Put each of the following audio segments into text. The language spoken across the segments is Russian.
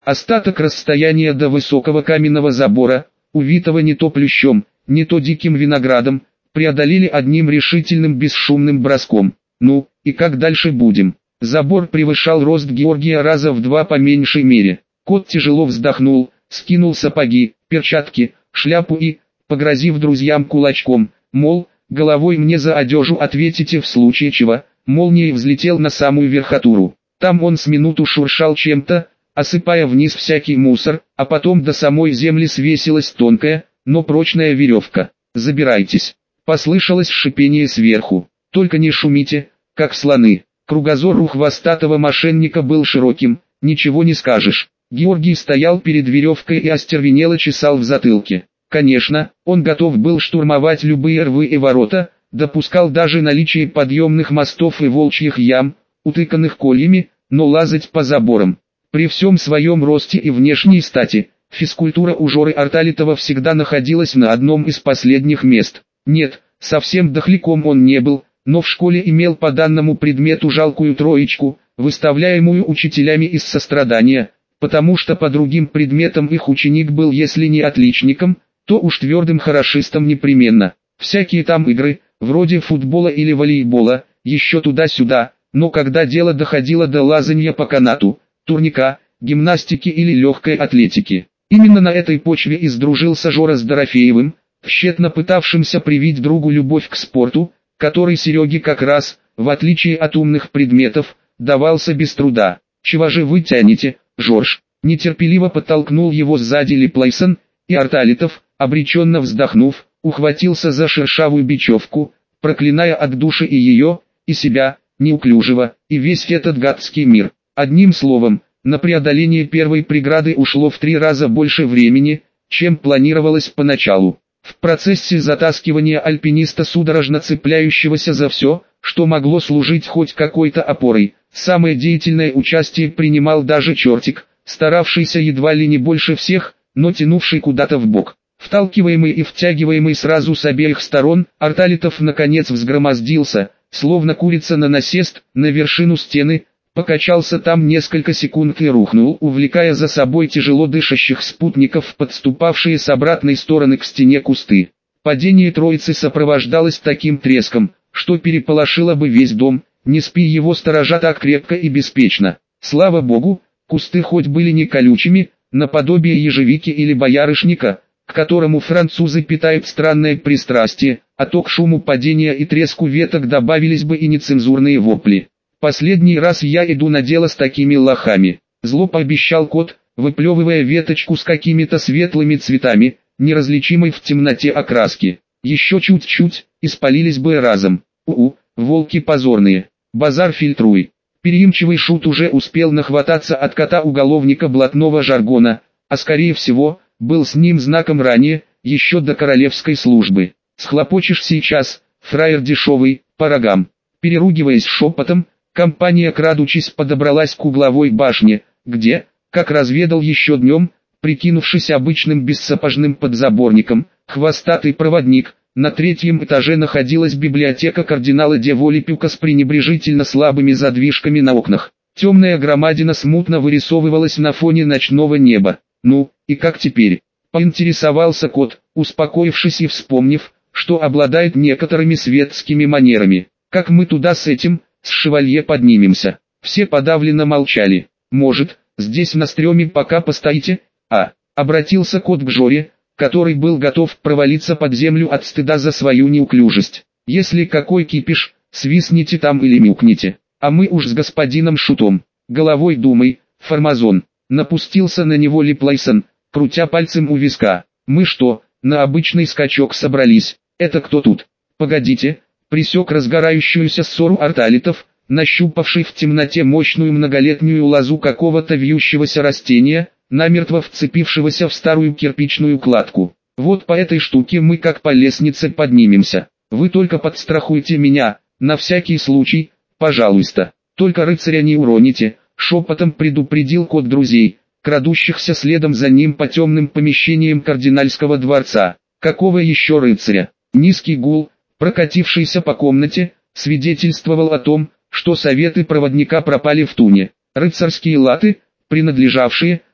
Остаток расстояния до высокого каменного забора, увитого не то плющом, не то диким виноградом, преодолели одним решительным бесшумным броском. Ну, и как дальше будем? Забор превышал рост Георгия раза в 2 по меньшей мере. Кот тяжело вздохнул, скинул сапоги, перчатки, шляпу и, погрозив друзьям кулачком, мол, головой мне за одежу ответите в случае чего, молнией взлетел на самую верхотуру. Там он с минуту шуршал чем-то, осыпая вниз всякий мусор, а потом до самой земли свесилась тонкая, но прочная веревка. «Забирайтесь!» Послышалось шипение сверху. «Только не шумите, как слоны!» Кругозор у хвостатого мошенника был широким, ничего не скажешь. Георгий стоял перед веревкой и остервенело чесал в затылке. Конечно, он готов был штурмовать любые рвы и ворота, допускал даже наличие подъемных мостов и волчьих ям, утыканных кольями, но лазать по заборам. При всем своем росте и внешней стати, физкультура у Жоры Арталитова всегда находилась на одном из последних мест. Нет, совсем дохляком он не был, но в школе имел по данному предмету жалкую троечку, выставляемую учителями из сострадания, потому что по другим предметам их ученик был если не отличником, то уж твердым хорошистом непременно. Всякие там игры, вроде футбола или волейбола, еще туда-сюда, но когда дело доходило до лазанья по канату, турника, гимнастики или легкой атлетики, именно на этой почве и сдружился Жора с Дорофеевым, тщетно пытавшимся привить другу любовь к спорту, который Сереге как раз, в отличие от умных предметов, давался без труда. «Чего же вы тянете, Жорж?» Нетерпеливо подтолкнул его сзади Липлайсон, и Арталитов, обреченно вздохнув, ухватился за шершавую бечевку, проклиная от души и ее, и себя, неуклюжего, и весь этот гадский мир. Одним словом, на преодоление первой преграды ушло в 3 раза больше времени, чем планировалось поначалу. В процессе затаскивания альпиниста, судорожно цепляющегося за все, что могло служить хоть какой-то опорой, самое деятельное участие принимал даже чертик, старавшийся едва ли не больше всех, но тянувший куда-то вбок. Вталкиваемый и втягиваемый сразу с обеих сторон, Арталитов наконец взгромоздился, словно курица на насест, на вершину стены, покачался там несколько секунд и рухнул, увлекая за собой тяжело дышащих спутников, подступавшие с обратной стороны к стене кусты. Падение троицы сопровождалось таким треском, что переполошило бы весь дом, не спи его сторожа так крепко и беспечно. Слава богу, кусты хоть были не колючими, наподобие ежевики или боярышника, к которому французы питают странное пристрастие, а то к шуму падения и треску веток добавились бы и нецензурные вопли. «Последний раз я иду на дело с такими лохами», — зло пообещал кот, выплевывая веточку с какими-то светлыми цветами, неразличимой в темноте окраски. «Еще чуть-чуть, и спалились бы разом. Волки позорные. Базар фильтруй». Переимчивый шут уже успел нахвататься от кота-уголовника блатного жаргона, а скорее всего, был с ним знаком ранее, еще до королевской службы. «Схлопочешь сейчас, фраер дешевый, по рогам». Переругиваясь шепотом, компания, крадучись, подобралась к угловой башне, где, как разведал еще днем, прикинувшись обычным бессапожным подзаборником, хвостатый проводник, на 3-м этаже находилась библиотека кардинала де Волипюка с пренебрежительно слабыми задвижками на окнах. Темная громадина смутно вырисовывалась на фоне ночного неба. «Ну, и как теперь?» — поинтересовался кот, успокоившись и вспомнив, что обладает некоторыми светскими манерами. «Как мы туда с этим, с шевалье поднимемся?» Все подавленно молчали. «Может, здесь на стреме пока постоите?» Обратился кот к Жоре, который был готов провалиться под землю от стыда за свою неуклюжесть. «Если какой кипиш, свистните там или мяукните, а мы уж с господином Шутом. Головой думай, Формазон». Напустился на него Липлайсон, крутя пальцем у виска. «Мы что, на обычный скачок собрались? Это кто тут?» «Погодите», пресек разгорающуюся ссору Арталитов, нащупавший в темноте мощную многолетнюю лозу какого-то вьющегося растения, намертво вцепившегося в старую кирпичную кладку. «Вот по этой штуке мы как по лестнице поднимемся. Вы только подстрахуйте меня, на всякий случай, пожалуйста. Только рыцаря не уроните», — шепотом предупредил кот друзей, крадущихся следом за ним по темным помещениям кардинальского дворца. «Какого еще рыцаря?» Низкий гул, прокатившийся по комнате, свидетельствовал о том, что советы проводника пропали в туне. Рыцарские латы, принадлежавшие,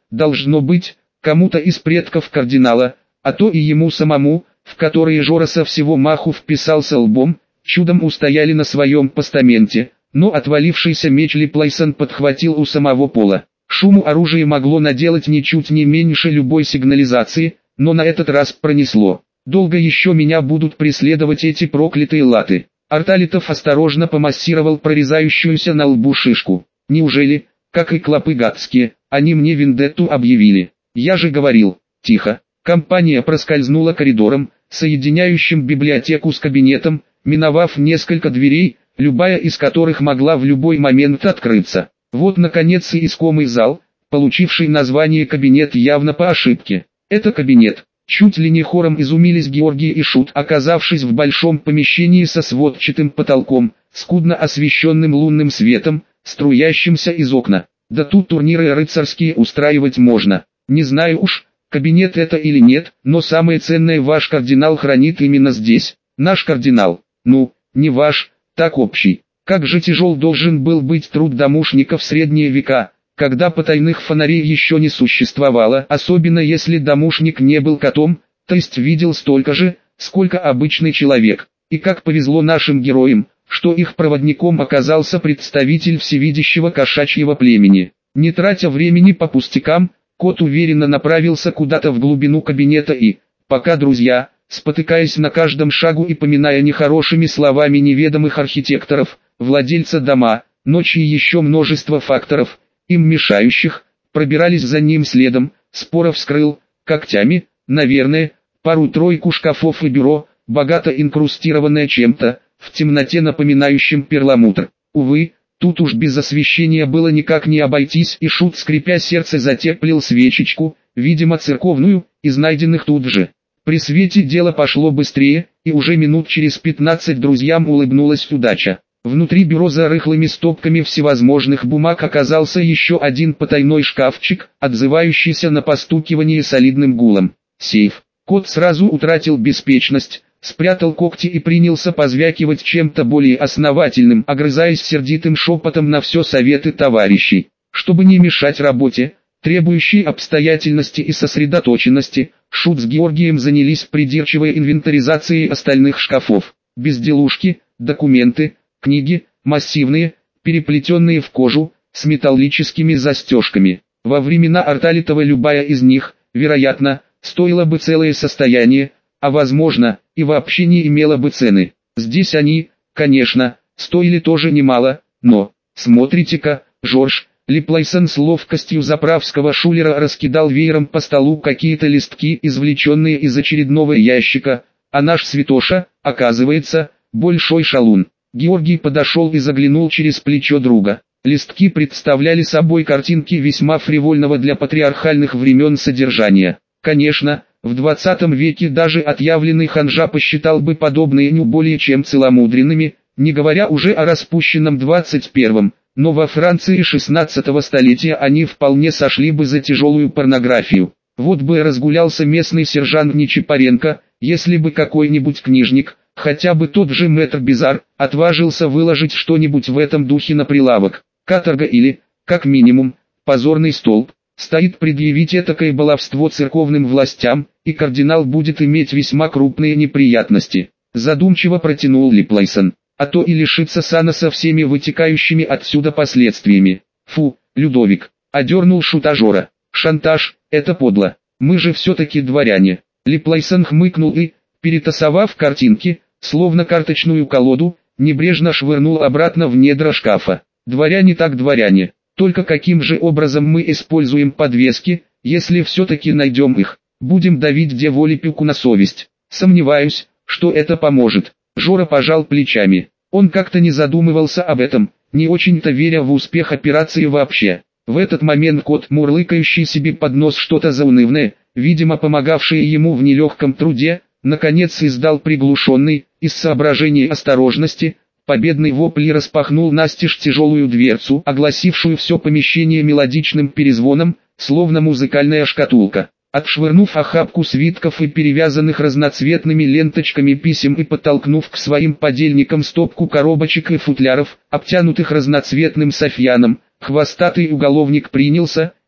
должно быть, кому-то из предков кардинала, а то и ему самому, в которые Жора со всего маху вписался лбом, чудом устояли на своем постаменте, но отвалившийся меч Липлайсон подхватил у самого пола. Шуму оружие могло наделать ничуть не меньше любой сигнализации, но на этот раз пронесло. Долго еще меня будут преследовать эти проклятые латы. Арталитов осторожно помассировал прорезающуюся на лбу шишку. Неужели, как и клопы гадские, они мне вендетту объявили? Я же говорил. Тихо. Компания проскользнула коридором, соединяющим библиотеку с кабинетом, миновав несколько дверей, любая из которых могла в любой момент открыться. Вот наконец и искомый зал, получивший название кабинет явно по ошибке. Это кабинет. Чуть ли не хором изумились Георгий и Шут, оказавшись в большом помещении со сводчатым потолком, скудно освещенным лунным светом, струящимся из окна. Да тут турниры рыцарские устраивать можно. Не знаю уж, кабинет это или нет, но самое ценное ваш кардинал хранит именно здесь. Наш кардинал. Ну, не ваш, так общий. Как же тяжел должен был быть труд домушника в средние века, когда потайных фонарей еще не существовало, особенно если домушник не был котом, то есть видел столько же, сколько обычный человек. И как повезло нашим героям, что их проводником оказался представитель всевидящего кошачьего племени. Не тратя времени по пустякам, кот уверенно направился куда-то в глубину кабинета и, пока друзья, спотыкаясь на каждом шагу и поминая нехорошими словами неведомых архитекторов, владельца дома, ночи и еще множество факторов, им мешающих, пробирались за ним следом, споро вскрыл, когтями, наверное, пару-тройку шкафов и бюро, богато инкрустированное чем-то, в темноте напоминающим перламутр. Увы, тут уж без освещения было никак не обойтись, и Шут, скрипя сердце, затеплил свечечку, видимо церковную, из найденных тут же. При свете дело пошло быстрее, и уже минут через 15 друзьям улыбнулась удача. Внутри бюро за рыхлыми стопками всевозможных бумаг оказался еще один потайной шкафчик, отзывающийся на постукивание солидным гулом. Сейф. Кот сразу утратил беспечность, спрятал когти и принялся позвякивать чем-то более основательным, огрызаясь сердитым шепотом на все советы товарищей. Чтобы не мешать работе, требующей обстоятельности и сосредоточенности, Шут с Георгием занялись придирчивой инвентаризацией остальных шкафов. Безделушки, документы, книги, массивные, переплетенные в кожу, с металлическими застежками. Во времена Арталитова любая из них, вероятно, стоила бы целое состояние, а возможно, и вообще не имела бы цены. Здесь они, конечно, стоили тоже немало, но, смотрите-ка, Жорж, Липлайсон с ловкостью заправского шулера раскидал веером по столу какие-то листки, извлеченные из очередного ящика, а наш святоша, оказывается, большой шалун. Георгий подошел и заглянул через плечо друга. Листки представляли собой картинки весьма фривольного для патриархальных времен содержания. Конечно, в 20 веке даже отъявленный ханжа посчитал бы подобные не более чем целомудренными, не говоря уже о распущенном 21-м, но во Франции 16-го столетия они вполне сошли бы за тяжелую порнографию. Вот бы разгулялся местный сержант Нечипаренко, если бы какой-нибудь книжник, хотя бы тот же мэтр Бизар, отважился выложить что-нибудь в этом духе на прилавок. Каторга или, как минимум, позорный столб. Стоит предъявить этакое баловство церковным властям, и кардинал будет иметь весьма крупные неприятности. Задумчиво протянул Липлайсон. А то и лишиться сана со всеми вытекающими отсюда последствиями. Фу, Людовик, одернул Шута Жора. Шантаж, это подло. Мы же все-таки дворяне. Липлайсон хмыкнул и, перетасовав картинки, словно карточную колоду, небрежно швырнул обратно в недра шкафа. Дворяне так дворяне. Только каким же образом мы используем подвески, если все-таки найдем их? Будем давить деволипику на совесть. Сомневаюсь, что это поможет. Жора пожал плечами. Он как-то не задумывался об этом, не очень-то веря в успех операции вообще. В этот момент кот, мурлыкающий себе под нос что-то заунывное, видимо помогавшее ему в нелегком труде, наконец издал приглушенный, из соображений осторожности, победный вопль и распахнул настежь тяжелую дверцу, огласившую все помещение мелодичным перезвоном, словно музыкальная шкатулка. Отшвырнув охапку свитков и перевязанных разноцветными ленточками писем и подтолкнув к своим подельникам стопку коробочек и футляров, обтянутых разноцветным софьяном, хвостатый уголовник принялся,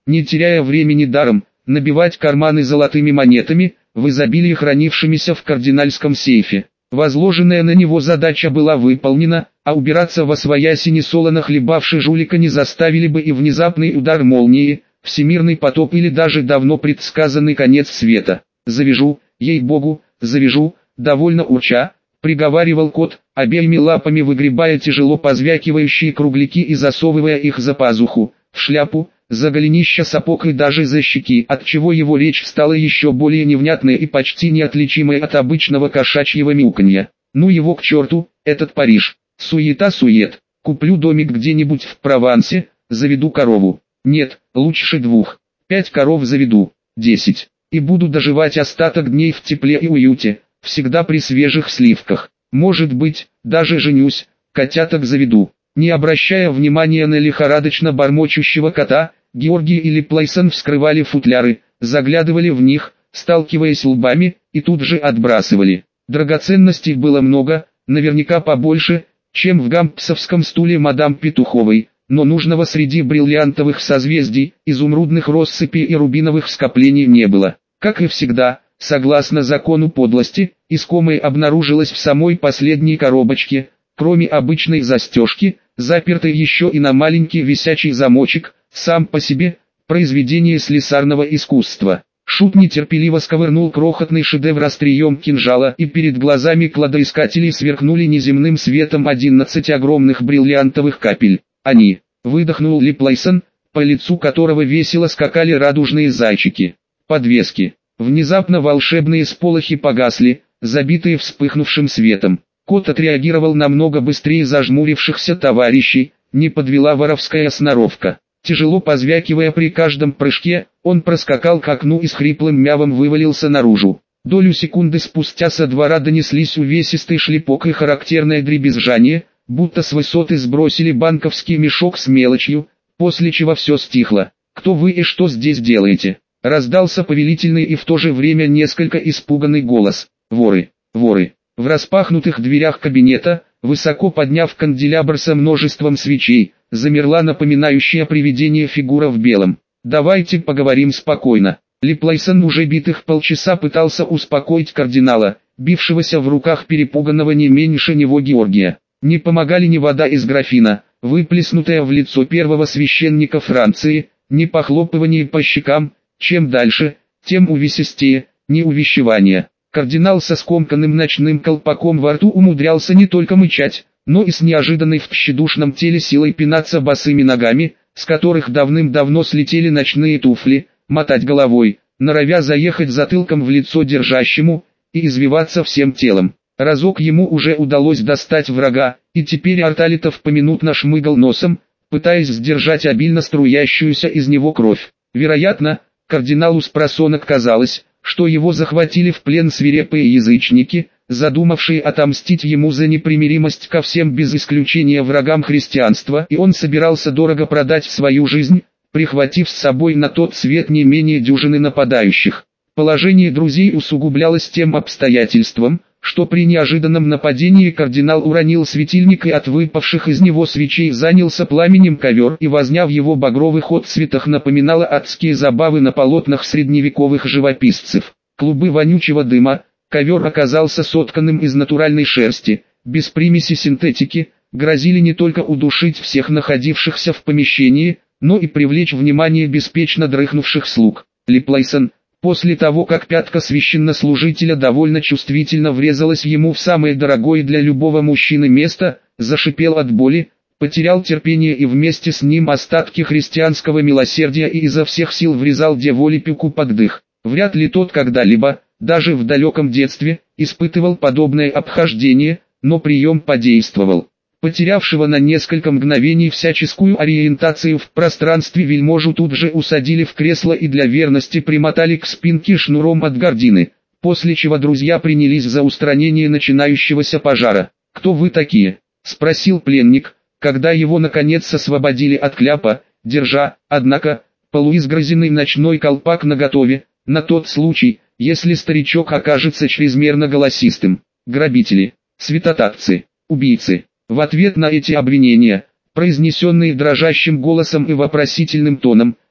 не теряя времени даром, набивать карманы золотыми монетами, в изобилии хранившимися в кардинальском сейфе. Возложенная на него задача была выполнена, а убираться восвояси несолоно хлебавши жулика не заставили бы и внезапный удар молнии, всемирный потоп или даже давно предсказанный конец света. «Завяжу, ей-богу, завяжу», довольно урча, приговаривал кот, обеими лапами выгребая тяжело позвякивающие кругляки и засовывая их за пазуху, в шляпу, за голенища сапог и даже за щеки, отчего его речь стала еще более невнятной и почти неотличимой от обычного кошачьего мяуканья. «Ну его к черту, этот Париж, суета-сует, куплю домик где-нибудь в Провансе, заведу корову, нет, лучше 2, 5 коров заведу, 10, и буду доживать остаток дней в тепле и уюте, всегда при свежих сливках, может быть, даже женюсь, котяток заведу». Не обращая внимания на лихорадочно бормочущего кота, Георгий и Липлайсон вскрывали футляры, заглядывали в них, сталкиваясь лбами, и тут же отбрасывали. Драгоценностей было много, наверняка побольше, чем в гампсовском стуле мадам Петуховой, но нужного среди бриллиантовых созвездий, изумрудных россыпей и рубиновых скоплений не было. Как и всегда, согласно закону подлости, искомое обнаружилось в самой последней коробочке, кроме обычной застежки, запертой еще и на маленький висячий замочек, сам по себе, произведение слесарного искусства. Шут нетерпеливо сковырнул крохотный шедевр острием кинжала, и перед глазами кладоискателей сверкнули неземным светом 11 огромных бриллиантовых капель. «Они!» — выдохнул Липлайсон, по лицу которого весело скакали радужные зайчики. Подвески. Внезапно волшебные сполохи погасли, забитые вспыхнувшим светом. Кот отреагировал намного быстрее зажмурившихся товарищей, не подвела воровская сноровка. Тяжело позвякивая при каждом прыжке, он проскакал к окну и с хриплым мявом вывалился наружу. Долю секунды спустя со двора донеслись увесистый шлепок и характерное дребезжание, будто с высоты сбросили банковский мешок с мелочью, после чего все стихло. «Кто вы и что здесь делаете?» — раздался повелительный и в то же время несколько испуганный голос. «Воры! Воры!» В распахнутых дверях кабинета, высоко подняв канделябр со множеством свечей, замерла напоминающая привидение фигура в белом. «Давайте поговорим спокойно». Липлайсон уже битых полчаса пытался успокоить кардинала, бившегося в руках перепуганного не меньше него Георгия. Не помогали ни вода из графина, выплеснутая в лицо первого священника Франции, ни похлопывание по щекам, чем дальше, тем увесистее, ни увещевания. Кардинал со скомканным ночным колпаком во рту умудрялся не только мычать, но и с неожиданной в тщедушном теле силой пинаться босыми ногами, с которых давным-давно слетели ночные туфли, мотать головой, норовя заехать затылком в лицо держащему, и извиваться всем телом. Разок ему уже удалось достать врага, и теперь Арталитов поминутно шмыгал носом, пытаясь сдержать обильно струящуюся из него кровь. Вероятно, кардиналу спросонок казалось, что его захватили в плен свирепые язычники, задумавшие отомстить ему за непримиримость ко всем без исключения врагам христианства, и он собирался дорого продать свою жизнь, прихватив с собой на тот свет не менее дюжины нападающих. Положение друзей усугублялось тем обстоятельством, что при неожиданном нападении кардинал уронил светильник и от выпавших из него свечей занялся пламенем ковер, и возня в его багровых отцветах напоминала адские забавы на полотнах средневековых живописцев. Клубы вонючего дыма, ковер оказался сотканным из натуральной шерсти, без примеси синтетики, грозили не только удушить всех находившихся в помещении, но и привлечь внимание беспечно дрыхнувших слуг. Липлайсон, после того как пятка священнослужителя довольно чувствительно врезалась ему в самое дорогое для любого мужчины место, зашипел от боли, потерял терпение и вместе с ним остатки христианского милосердия и изо всех сил врезал Деволипику под дых. Вряд ли тот когда-либо, даже в далеком детстве, испытывал подобное обхождение, но прием подействовал. Потерявшего на несколько мгновений всяческую ориентацию в пространстве вельможу тут же усадили в кресло и для верности примотали к спинке шнуром от гардины, после чего друзья принялись за устранение начинающегося пожара. «Кто вы такие?» — спросил пленник, когда его наконец освободили от кляпа, держа, однако, полуизгрызенный ночной колпак наготове, на тот случай, если старичок окажется чрезмерно голосистым. «Грабители, святотатцы, убийцы». В ответ на эти обвинения, произнесенные дрожащим голосом и вопросительным тоном,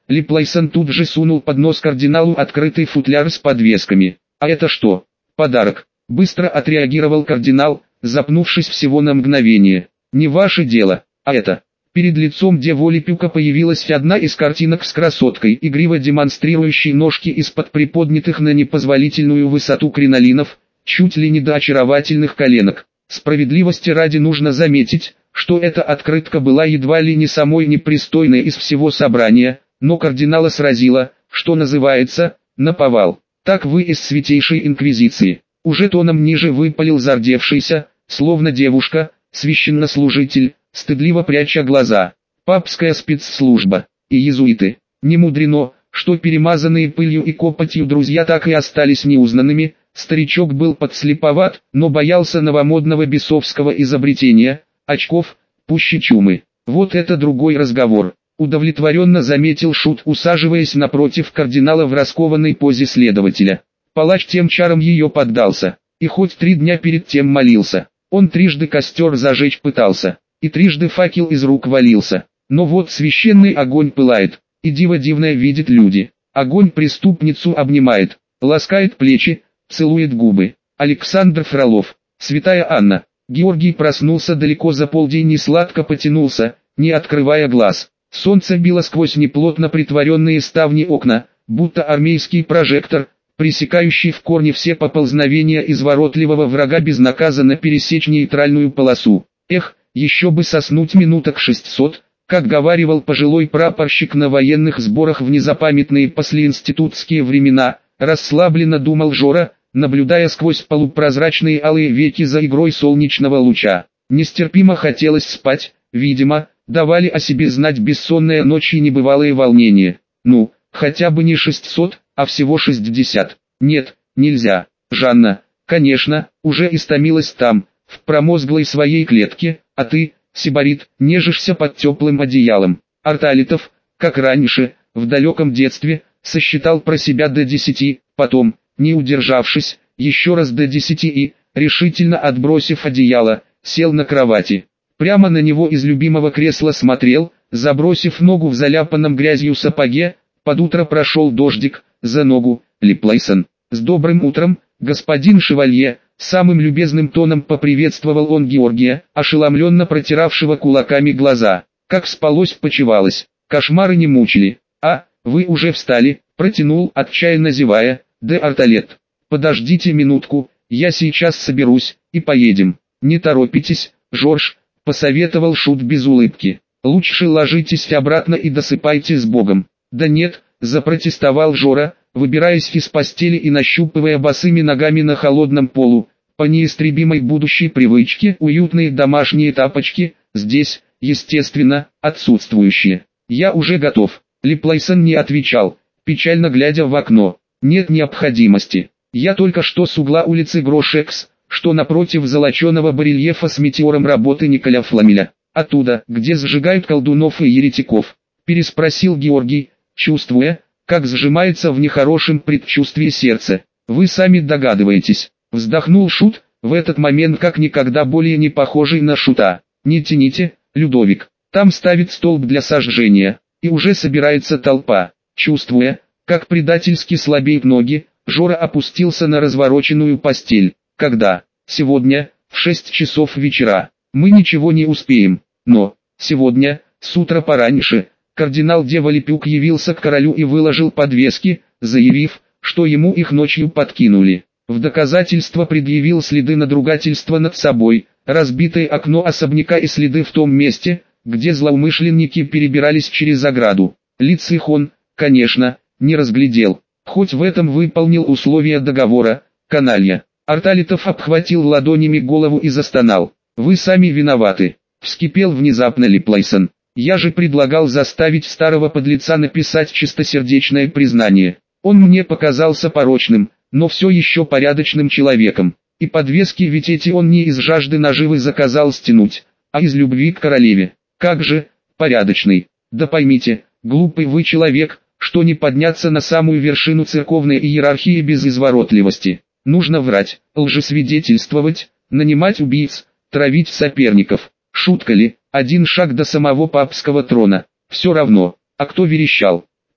Липлайсон тут же сунул под нос кардиналу открытый футляр с подвесками. «А это что?» «Подарок», — быстро отреагировал кардинал, запнувшись всего на мгновение. «Не ваше дело, а это...» Перед лицом Деволи Пюка появилась одна из картинок с красоткой, игриво демонстрирующей ножки из-под приподнятых на непозволительную высоту кринолинов, чуть ли не до очаровательных коленок. Справедливости ради нужно заметить, что эта открытка была едва ли не самой непристойной из всего собрания, но кардинала сразила, что называется, наповал. «Так вы из Святейшей Инквизиции», уже тоном ниже выпалил зардевшийся, словно девушка, священнослужитель, стыдливо пряча глаза. «Папская спецслужба и иезуиты». Не мудрено, что перемазанные пылью и копотью друзья так и остались неузнанными. Старичок был подслеповат, но боялся новомодного бесовского изобретения, очков, пуще чумы. «Вот это другой разговор», — удовлетворенно заметил Шут, усаживаясь напротив кардинала в раскованной позе следователя. Палач тем чаром ее поддался, и хоть 3 дня перед тем молился. Он трижды костер зажечь пытался, и трижды факел из рук валился. Но вот священный огонь пылает, и диво дивное видит люди. Огонь преступницу обнимает, ласкает плечи, целует губы. Александр Фролов, святая Анна. Георгий проснулся далеко за полдень и сладко потянулся, не открывая глаз. Солнце било сквозь неплотно притворенные ставни окна, будто армейский прожектор, пресекающий в корне все поползновения изворотливого врага безнаказанно пересечь нейтральную полосу. Эх, еще бы соснуть минуток 600, как говаривал пожилой прапорщик на военных сборах в незапамятные послеинститутские времена, расслабленно думал Жора, наблюдая сквозь полупрозрачные алые веки за игрой солнечного луча. Нестерпимо хотелось спать, видимо, давали о себе знать бессонная ночь и небывалые волнения. Ну, хотя бы не 600, а всего 60. Нет, нельзя. Жанна, конечно, уже истомилась там, в промозглой своей клетке, а ты, сибарит, нежишься под теплым одеялом. Арталитов, как раньше, в далеком детстве, сосчитал про себя до 10, потом, не удержавшись, еще раз до 10 и, решительно отбросив одеяло, сел на кровати. Прямо на него из любимого кресла смотрел, забросив ногу в заляпанном грязью сапоге. Под утро прошел дождик, за ногу, Липлайсон. «С добрым утром, господин шевалье», самым любезным тоном поприветствовал он Георгия, ошеломленно протиравшего кулаками глаза. «Как спалось-почевалось, кошмары не мучили». «А, вы уже встали», протянул, отчаянно зевая, де Арталет. «Подождите минутку, я сейчас соберусь, и поедем». «Не торопитесь, Жорж», посоветовал Шут без улыбки. «Лучше ложитесь обратно и досыпайте с Богом». «Да нет», запротестовал Жора, выбираясь из постели и нащупывая босыми ногами на холодном полу, по неистребимой будущей привычке, уютные домашние тапочки, здесь, естественно, отсутствующие. «Я уже готов». Липлайсон не отвечал, печально глядя в окно. «Нет необходимости. Я только что с угла улицы Грошекс, что напротив золоченого барельефа с метеором работы Николя Фламеля. Оттуда, где сжигают колдунов и еретиков», переспросил Георгий, чувствуя, как сжимается в нехорошем предчувствии сердце. «Вы сами догадываетесь», вздохнул Шут, в этот момент как никогда более не похожий на Шута. «Не тяните, Людовик, там ставит столб для сожжения, и уже собирается толпа». Чувствуя, как предательски слабеют ноги, Жора опустился на развороченную постель. «Когда? Сегодня, в 6 часов вечера. Мы ничего не успеем, но, сегодня, с утра пораньше». Кардинал Деволи Пюк явился к королю и выложил подвески, заявив, что ему их ночью подкинули. В доказательство предъявил следы надругательства над собой, разбитое окно особняка и следы в том месте, где злоумышленники перебирались через ограду. Лиц их он, конечно, не разглядел, хоть в этом выполнил условия договора, каналья. Арталитов обхватил ладонями голову и застонал. «Вы сами виноваты», вскипел внезапно Липлайсон. «Я же предлагал заставить старого подлеца написать чистосердечное признание. Он мне показался порочным, но все еще порядочным человеком. И подвески ведь эти он не из жажды наживы заказал стянуть, а из любви к королеве. Как же, порядочный. Да поймите, глупый вы человек, что не подняться на самую вершину церковной иерархии без изворотливости. Нужно врать, лжесвидетельствовать, нанимать убийц, травить соперников. Шутка ли? Один шаг до самого папского трона. Все равно, а кто верещал?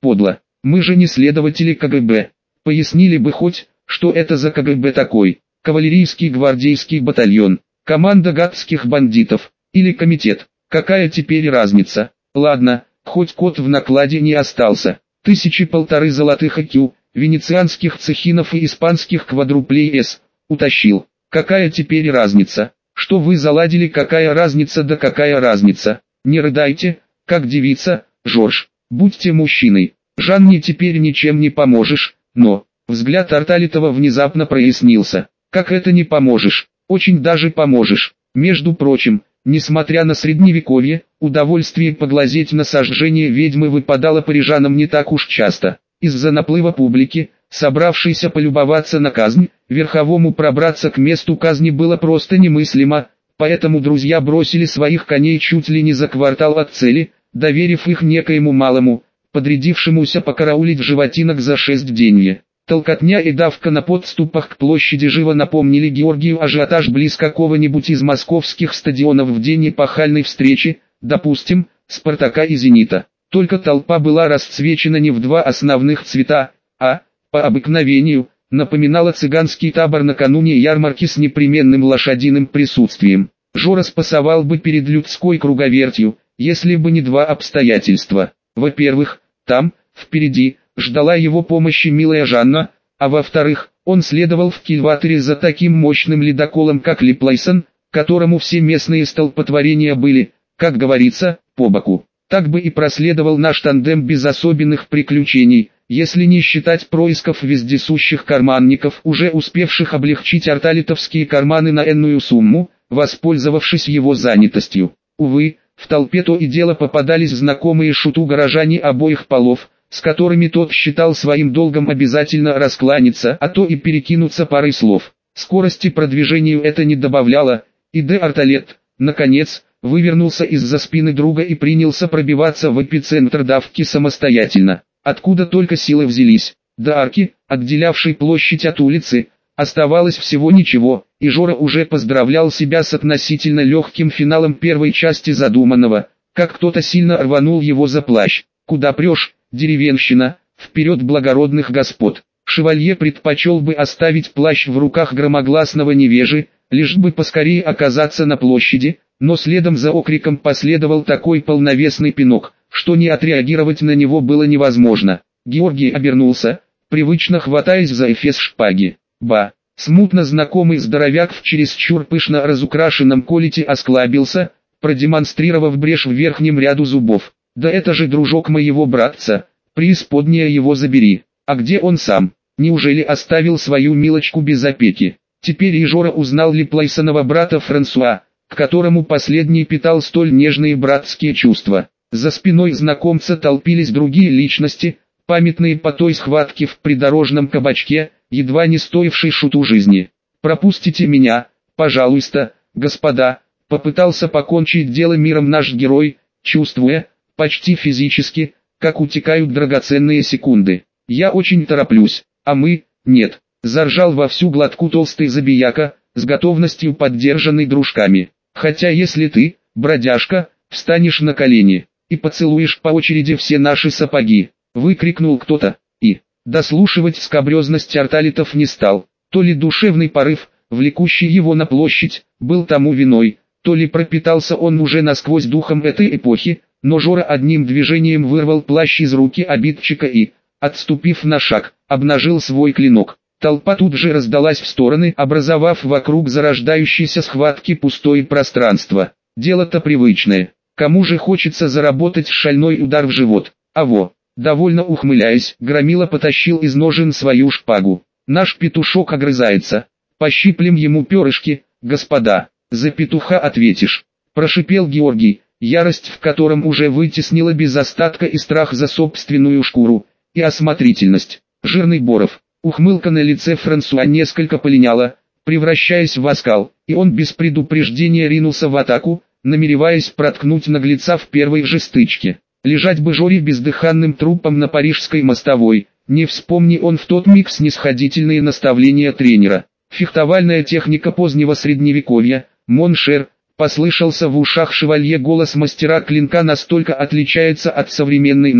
Подло. Мы же не следователи КГБ. Пояснили бы хоть, что это за КГБ такой. Кавалерийский гвардейский батальон, команда гадских бандитов, или комитет. Какая теперь разница? Ладно, хоть кот в накладе не остался. 1000-1500 золотых IQ, венецианских цехинов и испанских квадруплей С. Утащил. Какая теперь разница? Что вы заладили, какая разница, да какая разница? Не рыдайте, как девица, Жорж. Будьте мужчиной. Жанне теперь ничем не поможешь, но... Взгляд Арталитова внезапно прояснился. Как это не поможешь? Очень даже поможешь. Между прочим, несмотря на средневековье, удовольствие поглазеть на сожжение ведьмы выпадало парижанам не так уж часто. Из-за наплыва публики, собравшейся полюбоваться на казнь, верховому пробраться к месту казни было просто немыслимо, поэтому друзья бросили своих коней чуть ли не за квартал от цели, доверив их некоему малому, подрядившемуся покараулить животинок за 6 денье. Толкотня и давка на подступах к площади живо напомнили Георгию ажиотаж близ какого-нибудь из московских стадионов в день эпохальной встречи, допустим, Спартака и Зенита. Только толпа была расцвечена не в два основных цвета, а, по обыкновению, напоминала цыганский табор накануне ярмарки с непременным лошадиным присутствием. Жора спасовал бы перед людской круговертью, если бы не два обстоятельства. Во-первых, там, впереди, ждала его помощи милая Жанна, а во-вторых, он следовал в кильваторе за таким мощным ледоколом, как Липлайсон, которому все местные столпотворения были, как говорится, по боку. Так бы и проследовал наш тандем без особенных приключений, если не считать происков вездесущих карманников, уже успевших облегчить арталитовские карманы на энную сумму, воспользовавшись его занятостью. Увы, в толпе то и дело попадались знакомые шуту горожане обоих полов, с которыми тот считал своим долгом обязательно раскланяться, а то и перекинуться парой слов. Скорости продвижению это не добавляло, и де Арталет, наконец, вывернулся из-за спины друга и принялся пробиваться в эпицентр давки самостоятельно. Откуда только силы взялись. До арки, отделявшей площадь от улицы, оставалось всего ничего, и Жора уже поздравлял себя с относительно легким финалом первой части задуманного, как кто-то сильно рванул его за плащ. «Куда прешь, деревенщина, вперед благородных господ!» Шевалье предпочел бы оставить плащ в руках громогласного невежи, лишь бы поскорее оказаться на площади, но следом за окриком последовал такой полновесный пинок, что не отреагировать на него было невозможно. Георгий обернулся, привычно хватаясь за эфес шпаги. Ба! Смутно знакомый здоровяк в чересчур пышно разукрашенном колете осклабился, продемонстрировав брешь в верхнем ряду зубов. «Да это же дружок моего братца, преисподняя его забери. А где он сам? Неужели оставил свою милочку без опеки?» Теперь и Жора узнал Липлайсонова брата Франсуа, к которому последний питал столь нежные братские чувства. За спиной знакомца толпились другие личности, памятные по той схватке в придорожном кабачке, едва не стоившей шуту жизни. «Пропустите меня, пожалуйста, господа», попытался покончить дело миром наш герой, чувствуя, почти физически, как утекают драгоценные секунды. «Я очень тороплюсь, а мы, нет», заржал во всю глотку толстый забияка, с готовностью поддержанный дружками. «Хотя если ты, бродяжка, встанешь на колени и поцелуешь по очереди все наши сапоги», выкрикнул кто-то, и дослушивать скабрезность арталитов не стал. То ли душевный порыв, влекущий его на площадь, был тому виной, то ли пропитался он уже насквозь духом этой эпохи, но Жора одним движением вырвал плащ из руки обидчика и, отступив на шаг, обнажил свой клинок. Толпа тут же раздалась в стороны, образовав вокруг зарождающейся схватки пустое пространство. Дело-то привычное. Кому же хочется заработать шальной удар в живот? Аво! Довольно ухмыляясь, Громила потащил из ножен свою шпагу. «Наш петушок огрызается. Пощиплем ему перышки, господа. За петуха ответишь», прошипел Георгий, ярость в котором уже вытеснила без остатка и страх за собственную шкуру, и осмотрительность. Жирный Боров. Ухмылка на лице Франсуа несколько полиняла, превращаясь в оскал, и он без предупреждения ринулся в атаку, намереваясь проткнуть наглеца в первой же стычке. Лежать бы Жоре бездыханным трупом на парижской мостовой, не вспомни он в тот миг снисходительные наставления тренера. Фехтовальная техника позднего средневековья, моншер, послышался в ушах шевалье голос мастера клинка настолько отличается от современной нам,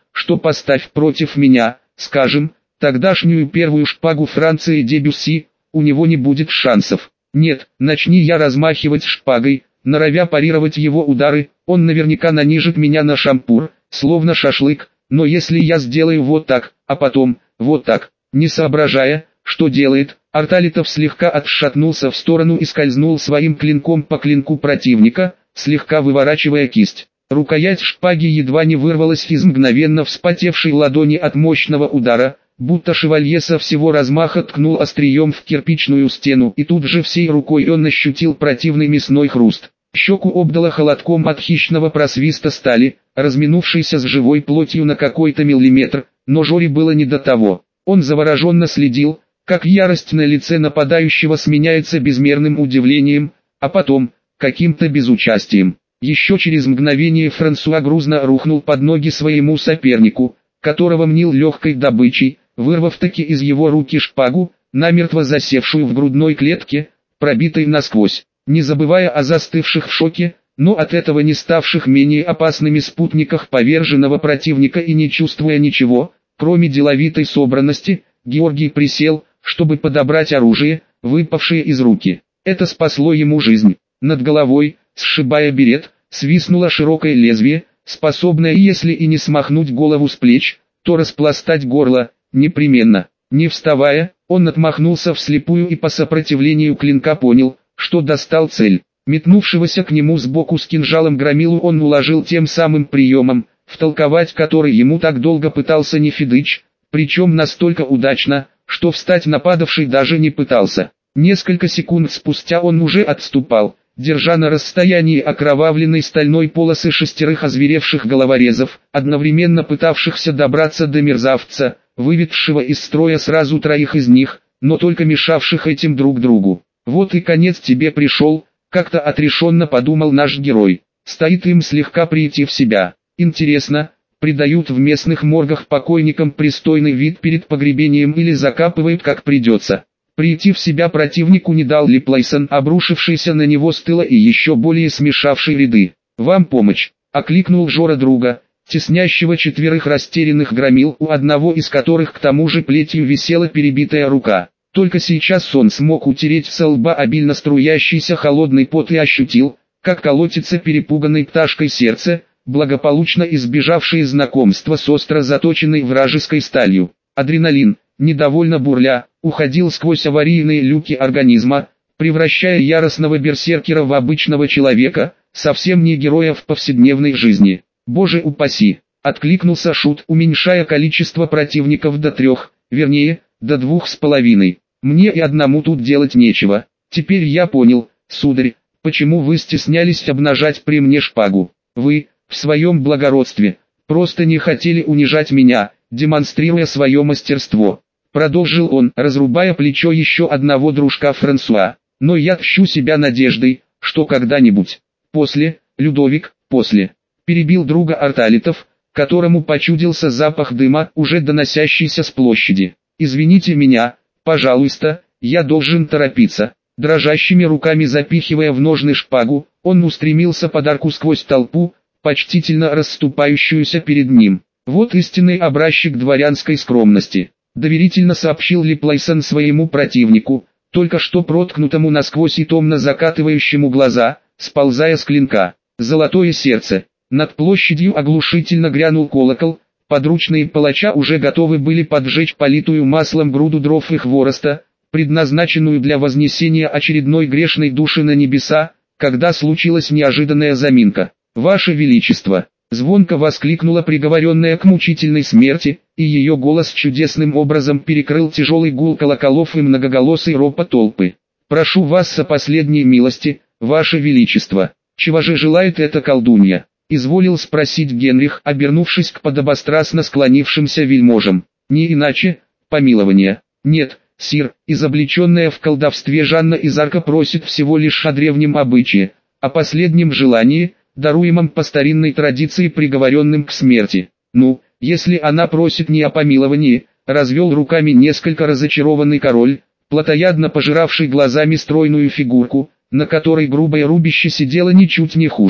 что поставь против меня, скажем, тогдашнюю первую шпагу Франции Дебюсси, у него не будет шансов. Нет, начни я размахивать шпагой, норовя парировать его удары, он наверняка нанижит меня на шампур, словно шашлык, но если я сделаю вот так, а потом, вот так, не соображая, что делает, Арталитов слегка отшатнулся в сторону и скользнул своим клинком по клинку противника, слегка выворачивая кисть. Рукоять шпаги едва не вырвалась из мгновенно вспотевшей ладони от мощного удара, будто шевалье со всего размаха ткнул острием в кирпичную стену, и тут же всей рукой он ощутил противный мясной хруст. Щеку обдало холодком от хищного просвиста стали, разминувшейся с живой плотью на какой-то миллиметр, но Жоре было не до того. Он завороженно следил, как ярость на лице нападающего сменяется безмерным удивлением, а потом, каким-то безучастием. Еще через мгновение Франсуа грузно рухнул под ноги своему сопернику, которого мнил легкой добычей, вырвав таки из его руки шпагу, намертво засевшую в грудной клетке, пробитой насквозь. Не забывая о застывших в шоке, но от этого не ставших менее опасными спутниках поверженного противника и не чувствуя ничего, кроме деловитой собранности, Георгий присел, чтобы подобрать оружие, выпавшее из руки. Это спасло ему жизнь. Над головой, сшибая берет, свистнуло широкое лезвие, способное, если и не смахнуть голову с плеч, то распластать горло, непременно. Не вставая, он отмахнулся вслепую и по сопротивлению клинка понял, что достал цель. Метнувшегося к нему сбоку с кинжалом громилу он уложил тем самым приемом, втолковать который ему так долго пытался Нефедыч, причем настолько удачно, что встать нападавший даже не пытался. Несколько секунд спустя он уже отступал, держа на расстоянии окровавленной стальной полосы шестерых озверевших головорезов, одновременно пытавшихся добраться до мерзавца, выведшего из строя сразу троих из них, но только мешавших этим друг другу. «Вот и конец тебе пришел», — как-то отрешенно подумал наш герой. Стоит им слегка прийти в себя. Интересно, придают в местных моргах покойникам пристойный вид перед погребением или закапывают как придется. Прийти в себя противнику не дал Липлайсон, обрушившийся на него с тыла и еще более смешавший ряды. «Вам помощь!» — окликнул Жора друга, теснящего четверых растерянных громил, у одного из которых к тому же плетью висела перебитая рука. Только сейчас он смог утереть со лба обильно струящийся холодный пот и ощутил, как колотится перепуганной пташкой сердце, благополучно избежавшее знакомства с остро заточенной вражеской сталью. Адреналин, недовольно бурля, уходил сквозь аварийные люки организма, превращая яростного берсеркера в обычного человека, совсем не героя в повседневной жизни. «Боже упаси!» — откликнулся Шут, уменьшая количество противников до 3, вернее, до 2,5. «Мне и одному тут делать нечего. Теперь я понял, сударь, почему вы стеснялись обнажать при мне шпагу. Вы, в своем благородстве, просто не хотели унижать меня, демонстрируя свое мастерство», — продолжил он, разрубая плечо еще одного дружка Франсуа. «Но я тщу себя надеждой, что когда-нибудь, после, Людовик, после», — перебил друга Арталитов, которому почудился запах дыма, уже доносящийся с площади. «Извините меня, пожалуйста, я должен торопиться». Дрожащими руками запихивая в ножны шпагу, он устремился под арку сквозь толпу, почтительно расступающуюся перед ним. «Вот истинный образчик дворянской скромности», — доверительно сообщил Липлайсон своему противнику, только что проткнутому насквозь и томно закатывающему глаза, сползая с клинка. «Золотое сердце». Над площадью оглушительно грянул колокол, подручные палача уже готовы были поджечь политую маслом груду дров и хвороста, предназначенную для вознесения очередной грешной души на небеса, когда случилась неожиданная заминка. «Ваше Величество!» — звонко воскликнула приговоренная к мучительной смерти, и ее голос чудесным образом перекрыл тяжелый гул колоколов и многоголосый ропот толпы. «Прошу вас со последней милости, Ваше Величество! Чего же желает эта колдунья?» — изволил спросить Генрих, обернувшись к подобострастно склонившимся вельможам. «Не иначе, помилование». «Нет, сир, изобличенная в колдовстве Жанна из Арка просит всего лишь о древнем обычае, о последнем желании, даруемом по старинной традиции приговоренным к смерти». «Ну, если она просит не о помиловании», — развел руками несколько разочарованный король, плотоядно пожиравший глазами стройную фигурку, на которой грубое рубище сидело ничуть не хуже,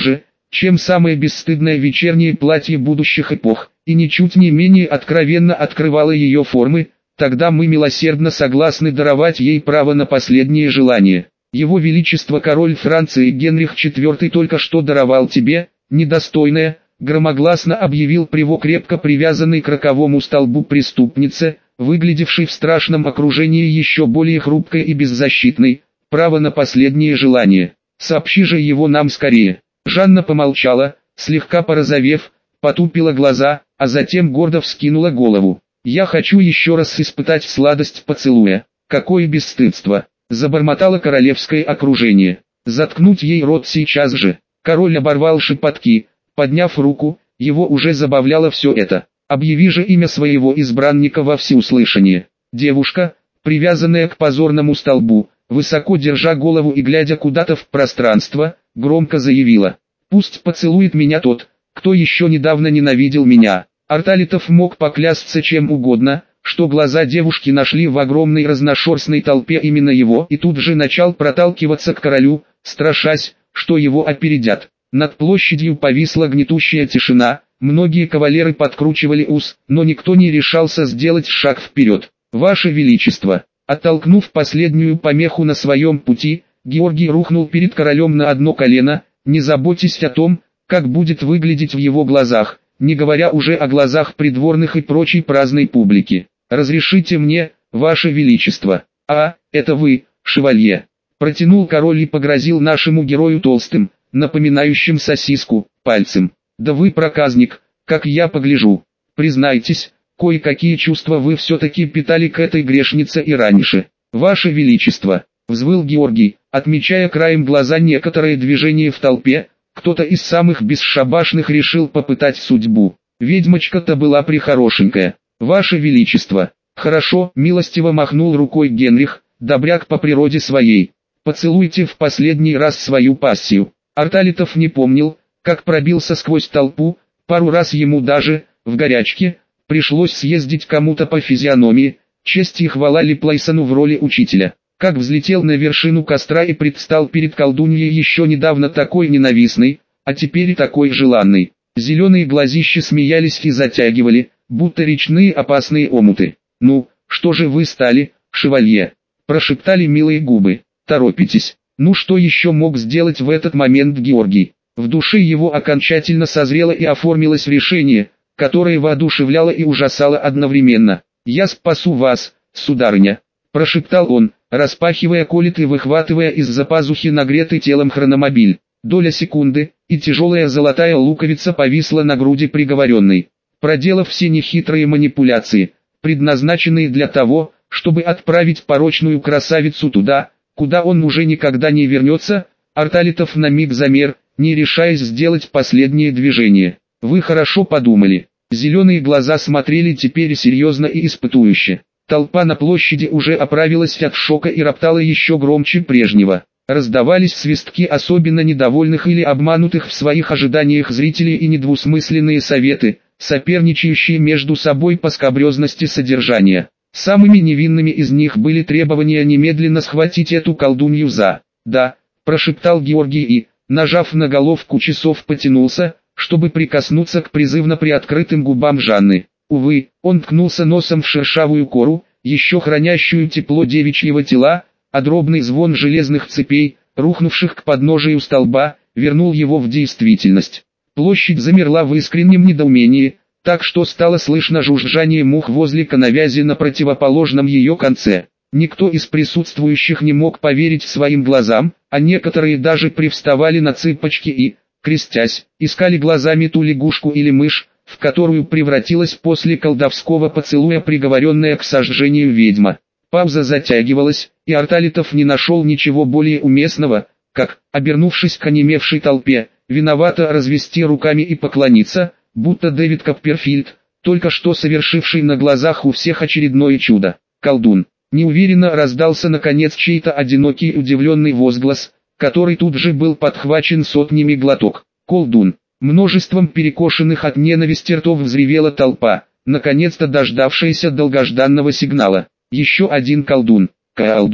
чем самое бесстыдное вечернее платье будущих эпох, и ничуть не менее откровенно открывало ее формы, тогда мы милосердно согласны даровать ей право на последнее желание. Его Величество король Франции Генрих IV только что даровал тебе, недостойная, громогласно объявил Приво крепко привязанный к роковому столбу преступнице, выглядевшей в страшном окружении еще более хрупкой и беззащитной, право на последнее желание. Сообщи же его нам скорее. Жанна помолчала, слегка порозовев, потупила глаза, а затем гордо вскинула голову. «Я хочу еще раз испытать сладость поцелуя. Какое бесстыдство!» Забормотало королевское окружение. «Заткнуть ей рот сейчас же!» Король оборвал шепотки, подняв руку, его уже забавляло все это. «Объяви же имя своего избранника во всеуслышание». Девушка, привязанная к позорному столбу, высоко держа голову и глядя куда-то в пространство, громко заявила: «Пусть поцелует меня тот, кто еще недавно ненавидел меня». Арталитов мог поклясться чем угодно, что глаза девушки нашли в огромной разношерстной толпе именно его, и тут же начал проталкиваться к королю, страшась, что его опередят. Над площадью повисла гнетущая тишина, многие кавалеры подкручивали ус, но никто не решался сделать шаг вперед. «Ваше Величество!» Оттолкнув последнюю помеху на своем пути, Георгий рухнул перед королем на одно колено, не заботясь о том, как будет выглядеть в его глазах, не говоря уже о глазах придворных и прочей праздной публики. «Разрешите мне, Ваше Величество». «А, это вы, шевалье», — протянул король и погрозил нашему герою толстым, напоминающим сосиску, пальцем. «Да вы проказник, как я погляжу. Признайтесь, кое-какие чувства вы все-таки питали к этой грешнице и раньше». «Ваше Величество», — взвыл Георгий, отмечая краем глаза некоторые движения в толпе, кто-то из самых бесшабашных решил попытать судьбу. Ведьмочка-то была прихорошенькая. «Ваше Величество». «Хорошо», — милостиво махнул рукой Генрих, добряк по природе своей. «Поцелуйте в последний раз свою пассию». Арталитов не помнил, как пробился сквозь толпу, пару раз ему даже, в горячке, пришлось съездить кому-то по физиономии, честь и хвала Липлайсону в роли учителя. Как взлетел на вершину костра и предстал перед колдуньей еще недавно такой ненавистный, а теперь и такой желанный. Зеленые глазища смеялись и затягивали, будто речные опасные омуты. «Ну, что же вы стали, шевалье?» – прошептали милые губы. «Торопитесь». Ну что еще мог сделать в этот момент Георгий? В душе его окончательно созрело и оформилось решение, которое воодушевляло и ужасало одновременно. «Я спасу вас, сударыня», – прошептал он, распахивая колет и выхватывая из-за пазухи нагретый телом хрономобиль. Доля секунды, и тяжелая золотая луковица повисла на груди приговоренной. Проделав все нехитрые манипуляции, предназначенные для того, чтобы отправить порочную красавицу туда, куда он уже никогда не вернется, Арталитов на миг замер, не решаясь сделать последнее движение. «Вы хорошо подумали». Зеленые глаза смотрели теперь серьезно и испытующе. Толпа на площади уже оправилась от шока и роптала еще громче прежнего. Раздавались свистки особенно недовольных или обманутых в своих ожиданиях зрителей и недвусмысленные советы, соперничающие между собой по скабрезности содержания. Самыми невинными из них были требования немедленно схватить эту колдунью за «да», прошептал Георгий и, нажав на головку часов, потянулся, чтобы прикоснуться к призывно приоткрытым губам Жанны. Увы, он ткнулся носом в шершавую кору, еще хранящую тепло девичьего тела, а дробный звон железных цепей, рухнувших к подножию столба, вернул его в действительность. Площадь замерла в искреннем недоумении, так что стало слышно жужжание мух возле коновязи на противоположном ее конце. Никто из присутствующих не мог поверить своим глазам, а некоторые даже привставали на цыпочки и, крестясь, искали глазами ту лягушку или мышь, в которую превратилась после колдовского поцелуя приговоренная к сожжению ведьма. Пауза затягивалась, и Арталитов не нашел ничего более уместного, как, обернувшись к онемевшей толпе, виновато развести руками и поклониться, будто Дэвид Копперфильд, только что совершивший на глазах у всех очередное чудо. «Колдун!» Неуверенно раздался наконец чей-то одинокий удивленный возглас, который тут же был подхвачен сотнями глоток. «Колдун!» Множеством перекошенных от ненависти ртов взревела толпа, наконец-то дождавшаяся долгожданного сигнала. «Еще один колдун! Колдун!»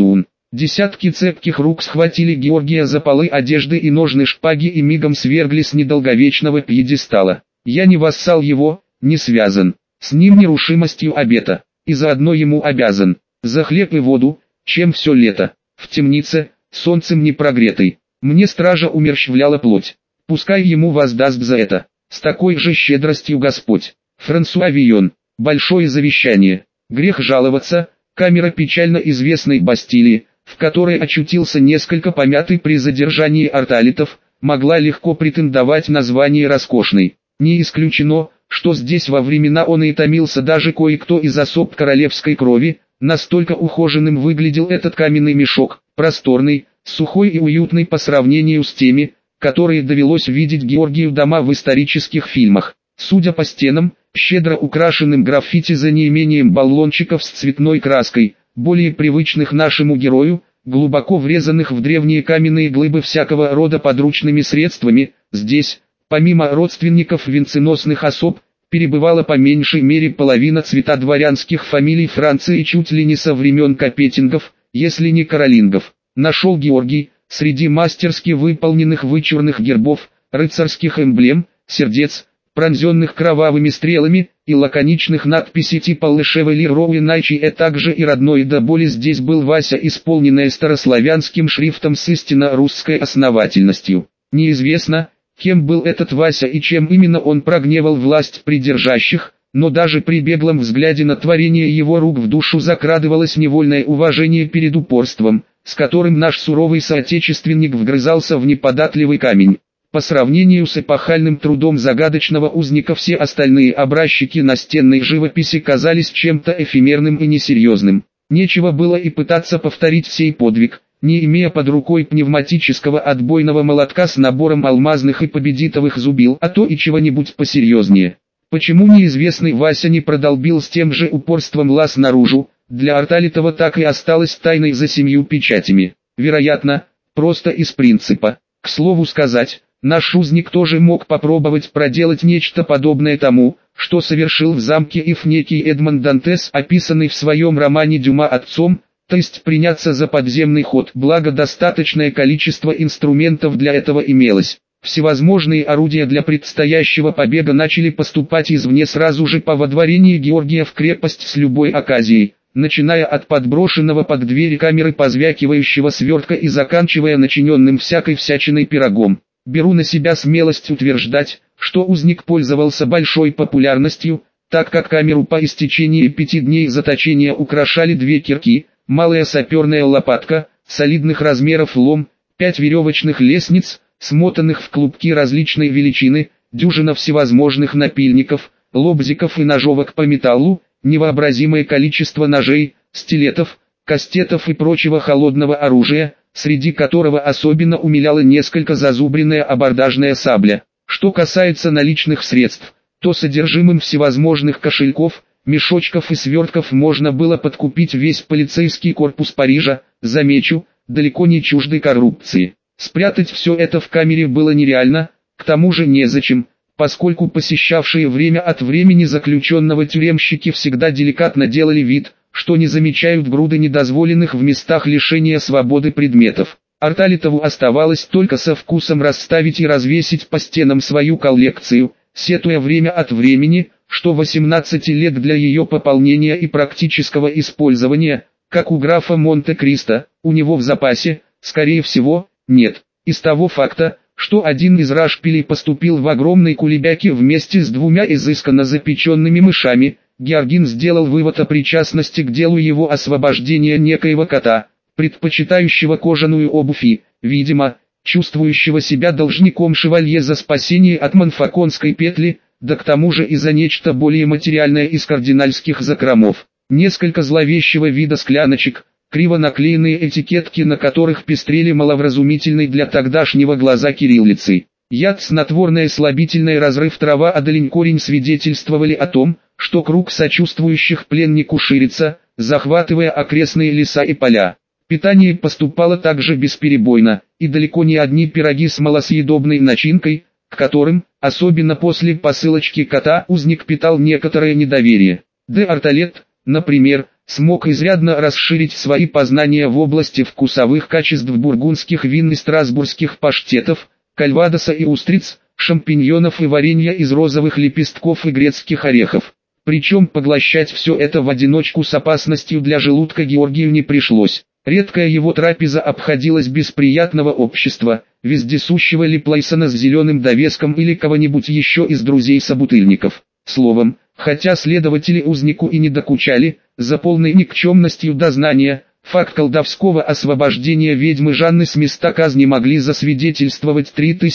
Десятки цепких рук схватили Георгия за полы одежды и ножны шпаги и мигом свергли с недолговечного пьедестала. Я не вассал его, не связан с ним нерушимостью обета, и заодно ему обязан за хлеб и воду, чем все лето, в темнице, солнцем не прогретой. Мне стража умерщвляла плоть, пускай ему воздаст за это, с такой же щедростью Господь. Франсуа Вийон, большое завещание. Грех жаловаться, камера печально известной Бастилии, в которой очутился несколько помятый при задержании арталитов, могла легко претендовать на звание роскошной. Не исключено, что здесь во времена он и томился даже кое-кто из особ королевской крови, настолько ухоженным выглядел этот каменный мешок, просторный, сухой и уютный по сравнению с теми, которые довелось видеть Георгию дома в исторических фильмах. Судя по стенам, щедро украшенным граффити за неимением баллончиков с цветной краской, более привычных нашему герою, глубоко врезанных в древние каменные глыбы всякого рода подручными средствами, здесь, помимо родственников венценосных особ, перебывала по меньшей мере половина цвета дворянских фамилий Франции чуть ли не со времен Капетингов, если не Каролингов. Нашел Георгий, среди мастерски выполненных вычурных гербов, рыцарских эмблем, сердец, пронзенных кровавыми стрелами, и лаконичных надписей типа «Le Chevalier Найчи», а также и родной до боли здесь был Вася, исполненная старославянским шрифтом с истинно русской основательностью. Неизвестно, кем был этот Вася и чем именно он прогневал власть придержащих, но даже при беглом взгляде на творение его рук в душу закрадывалось невольное уважение перед упорством, с которым наш суровый соотечественник вгрызался в неподатливый камень. По сравнению с эпохальным трудом загадочного узника все остальные образчики настенной живописи казались чем-то эфемерным и несерьезным. Нечего было и пытаться повторить сей подвиг, не имея под рукой пневматического отбойного молотка с набором алмазных и победитовых зубил, а то и чего-нибудь посерьезнее. Почему неизвестный Вася не продолбил с тем же упорством лаз наружу, для Арталитова так и осталось тайной за 7 печатями. Вероятно, просто из принципа. К слову сказать, наш узник тоже мог попробовать проделать нечто подобное тому, что совершил в замке Иф некий Эдмон Дантес, описанный в своем романе Дюма отцом, то есть приняться за подземный ход, благо достаточное количество инструментов для этого имелось. Всевозможные орудия для предстоящего побега начали поступать извне сразу же по водворении Георгия в крепость с любой оказией, начиная от подброшенного под двери камеры позвякивающего свертка и заканчивая начиненным всякой всячиной пирогом. Беру на себя смелость утверждать, что узник пользовался большой популярностью, так как камеру по истечении 5 дней заточения украшали 2 кирки, малая саперная лопатка, солидных размеров лом, 5 веревочных лестниц, смотанных в клубки различной величины, дюжина всевозможных напильников, лобзиков и ножовок по металлу, невообразимое количество ножей, стилетов, кастетов и прочего холодного оружия, среди которого особенно умиляла несколько зазубренная абордажная сабля. Что касается наличных средств, то содержимым всевозможных кошельков, мешочков и свертков можно было подкупить весь полицейский корпус Парижа, замечу, далеко не чуждый коррупции. Спрятать все это в камере было нереально, к тому же незачем, поскольку посещавшие время от времени заключенного тюремщики всегда деликатно делали вид, что не замечают груды недозволенных в местах лишения свободы предметов. Арталитову оставалось только со вкусом расставить и развесить по стенам свою коллекцию, сетуя время от времени, что 18 лет для ее пополнения и практического использования, как у графа Монте-Кристо, у него в запасе, скорее всего, нет. Из того факта, что один из рашпилей поступил в огромной кулебяке вместе с 2 изысканно запеченными мышами, Георгин сделал вывод о причастности к делу его освобождения некоего кота, предпочитающего кожаную обувь и, видимо, чувствующего себя должником шевалье за спасение от манфаконской петли, да к тому же и за нечто более материальное из кардинальских закромов. Несколько зловещего вида скляночек, криво наклеенные этикетки на которых пестрели маловразумительной для тогдашнего глаза кириллицей. Яд, снотворное, слабительное, разрыв, трава, одолень, корень свидетельствовали о том, что круг сочувствующих пленнику ширится, захватывая окрестные леса и поля. Питание поступало также бесперебойно, и далеко не одни пироги с малосъедобной начинкой, к которым, особенно после посылочки кота, узник питал некоторое недоверие. Де Арталет, например, смог изрядно расширить свои познания в области вкусовых качеств бургундских вин и страсбургских паштетов, кальвадоса и устриц, шампиньонов и варенья из розовых лепестков и грецких орехов. Причем поглощать все это в одиночку с опасностью для желудка Георгию не пришлось. Редкая его трапеза обходилась без приятного общества, вездесущего Липлейсона с зеленым довеском или кого-нибудь еще из друзей-собутыльников. Словом, хотя следователи узнику и не докучали, за полной никчемностью дознания, факт колдовского освобождения ведьмы Жанны с места казни могли засвидетельствовать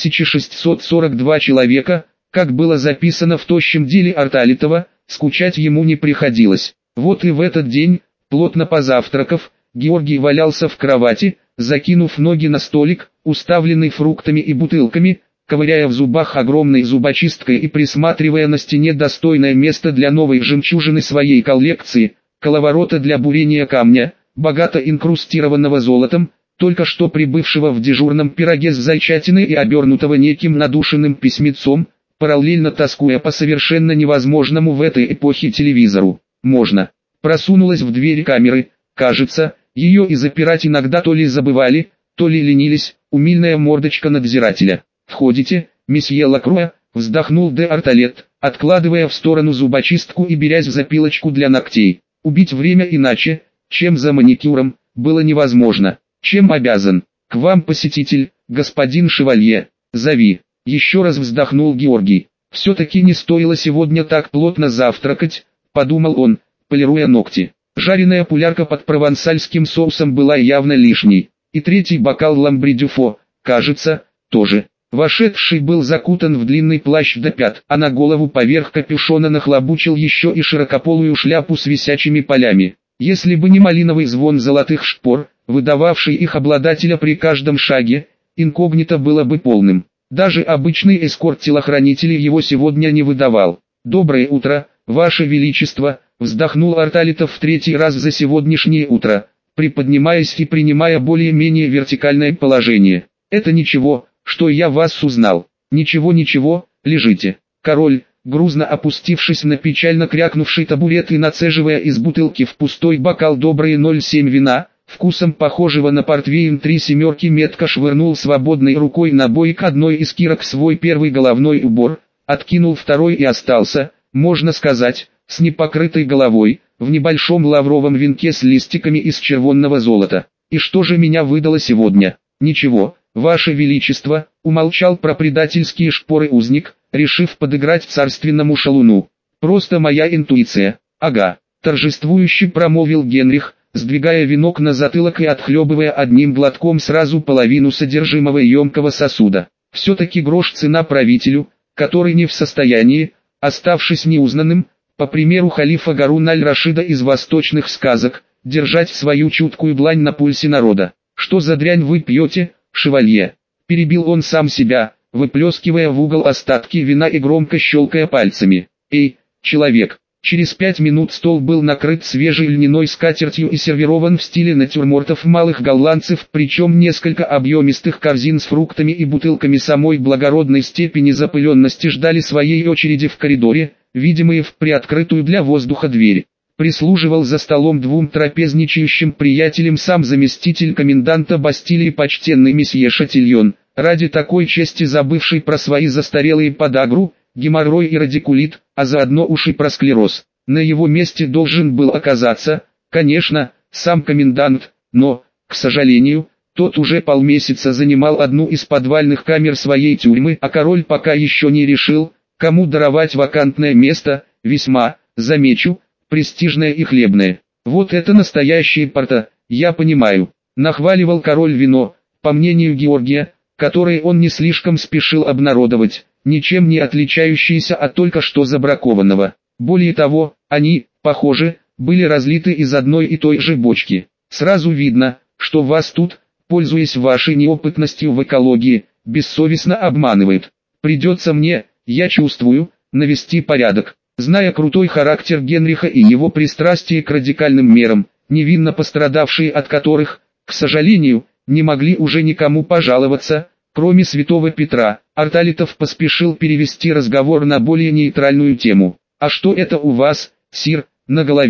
3642 человека, как было записано в тощем деле Арталитова. Скучать ему не приходилось. Вот и в этот день, плотно позавтракав, Георгий валялся в кровати, закинув ноги на столик, уставленный фруктами и бутылками, ковыряя в зубах огромной зубочисткой и присматривая на стене достойное место для новой жемчужины своей коллекции, коловорота для бурения камня, богато инкрустированного золотом, только что прибывшего в дежурном пироге с зайчатиной и обернутого неким надушенным письмецом, параллельно тоскуя по совершенно невозможному в этой эпохе телевизору. Можно. Просунулась в двери камеры, кажется, ее и запирать иногда то ли забывали, то ли ленились, умильная мордочка надзирателя. «Входите, месье Лакруа», вздохнул де Арталет, откладывая в сторону зубочистку и берясь за пилочку для ногтей. Убить время иначе, чем за маникюром, было невозможно. Чем обязан? К вам посетитель, господин Шевалье. Зови. Еще раз вздохнул Георгий. Все-таки не стоило сегодня так плотно завтракать, подумал он, полируя ногти. Жареная пулярка под провансальским соусом была явно лишней. И третий бокал ламбри-дюфо, кажется, тоже. Вошедший был закутан в длинный плащ до пят, а на голову поверх капюшона нахлобучил еще и широкополую шляпу с висячими полями. Если бы не малиновый звон золотых шпор, выдававший их обладателя при каждом шаге, инкогнито было бы полным. Даже обычный эскорт-телохранителей его сегодня не выдавал. «Доброе утро, Ваше Величество», вздохнул Арталитов в третий раз за сегодняшнее утро, приподнимаясь и принимая более-менее вертикальное положение. «Это ничего, что я вас узнал. Ничего, лежите». Король, грузно опустившись на печально крякнувший табурет и нацеживая из бутылки в пустой бокал добрые 0,7 вина, вкусом похожего на портвейн 3 семерки, метко швырнул свободной рукой на бок одной из кирок свой первый головной убор, откинул второй и остался, можно сказать, с непокрытой головой, в небольшом лавровом венке с листиками из червонного золота. «И что же меня выдало сегодня?» «Ничего, Ваше Величество», умолчал про предательские шпоры узник, решив подыграть царственному шалуну. «Просто моя интуиция». «Ага», торжествующе промолвил Генрих, сдвигая венок на затылок и отхлебывая одним глотком сразу половину содержимого емкого сосуда. «Все-таки грош цена правителю, который не в состоянии, оставшись неузнанным, по примеру халифа Гаруна аль-Рашида из восточных сказок, держать свою чуткую длань на пульсе народа. Что за дрянь вы пьете, шевалье?» Перебил он сам себя, выплескивая в угол остатки вина и громко щелкая пальцами. «Эй, человек!» Через 5 минут стол был накрыт свежей льняной скатертью и сервирован в стиле натюрмортов малых голландцев, причем несколько объемистых корзин с фруктами и бутылками самой благородной степени запыленности ждали своей очереди в коридоре, видимые в приоткрытую для воздуха дверь. Прислуживал за столом двум трапезничающим приятелям сам заместитель коменданта Бастилии почтенный месье Шатильон, ради такой чести забывший про свои застарелые подагру, геморрой и радикулит, а заодно уж и про склероз. На его месте должен был оказаться, конечно, сам комендант, но, к сожалению, тот уже полмесяца занимал одну из подвальных камер своей тюрьмы, а король пока еще не решил, кому даровать вакантное место, весьма, замечу, престижное и хлебное. «Вот это настоящие порта, я понимаю», — нахваливал король вино, по мнению Георгия, которое он не слишком спешил обнародовать, ничем не отличающиеся от только что забракованного. Более того, они, похоже, были разлиты из одной и той же бочки. Сразу видно, что вас тут, пользуясь вашей неопытностью в экологии, бессовестно обманывают. Придется мне, я чувствую, навести порядок. Зная крутой характер Генриха и его пристрастие к радикальным мерам, невинно пострадавшие от которых, к сожалению, не могли уже никому пожаловаться, кроме святого Петра, Арталитов поспешил перевести разговор на более нейтральную тему. «А что это у вас, сир, на голове?»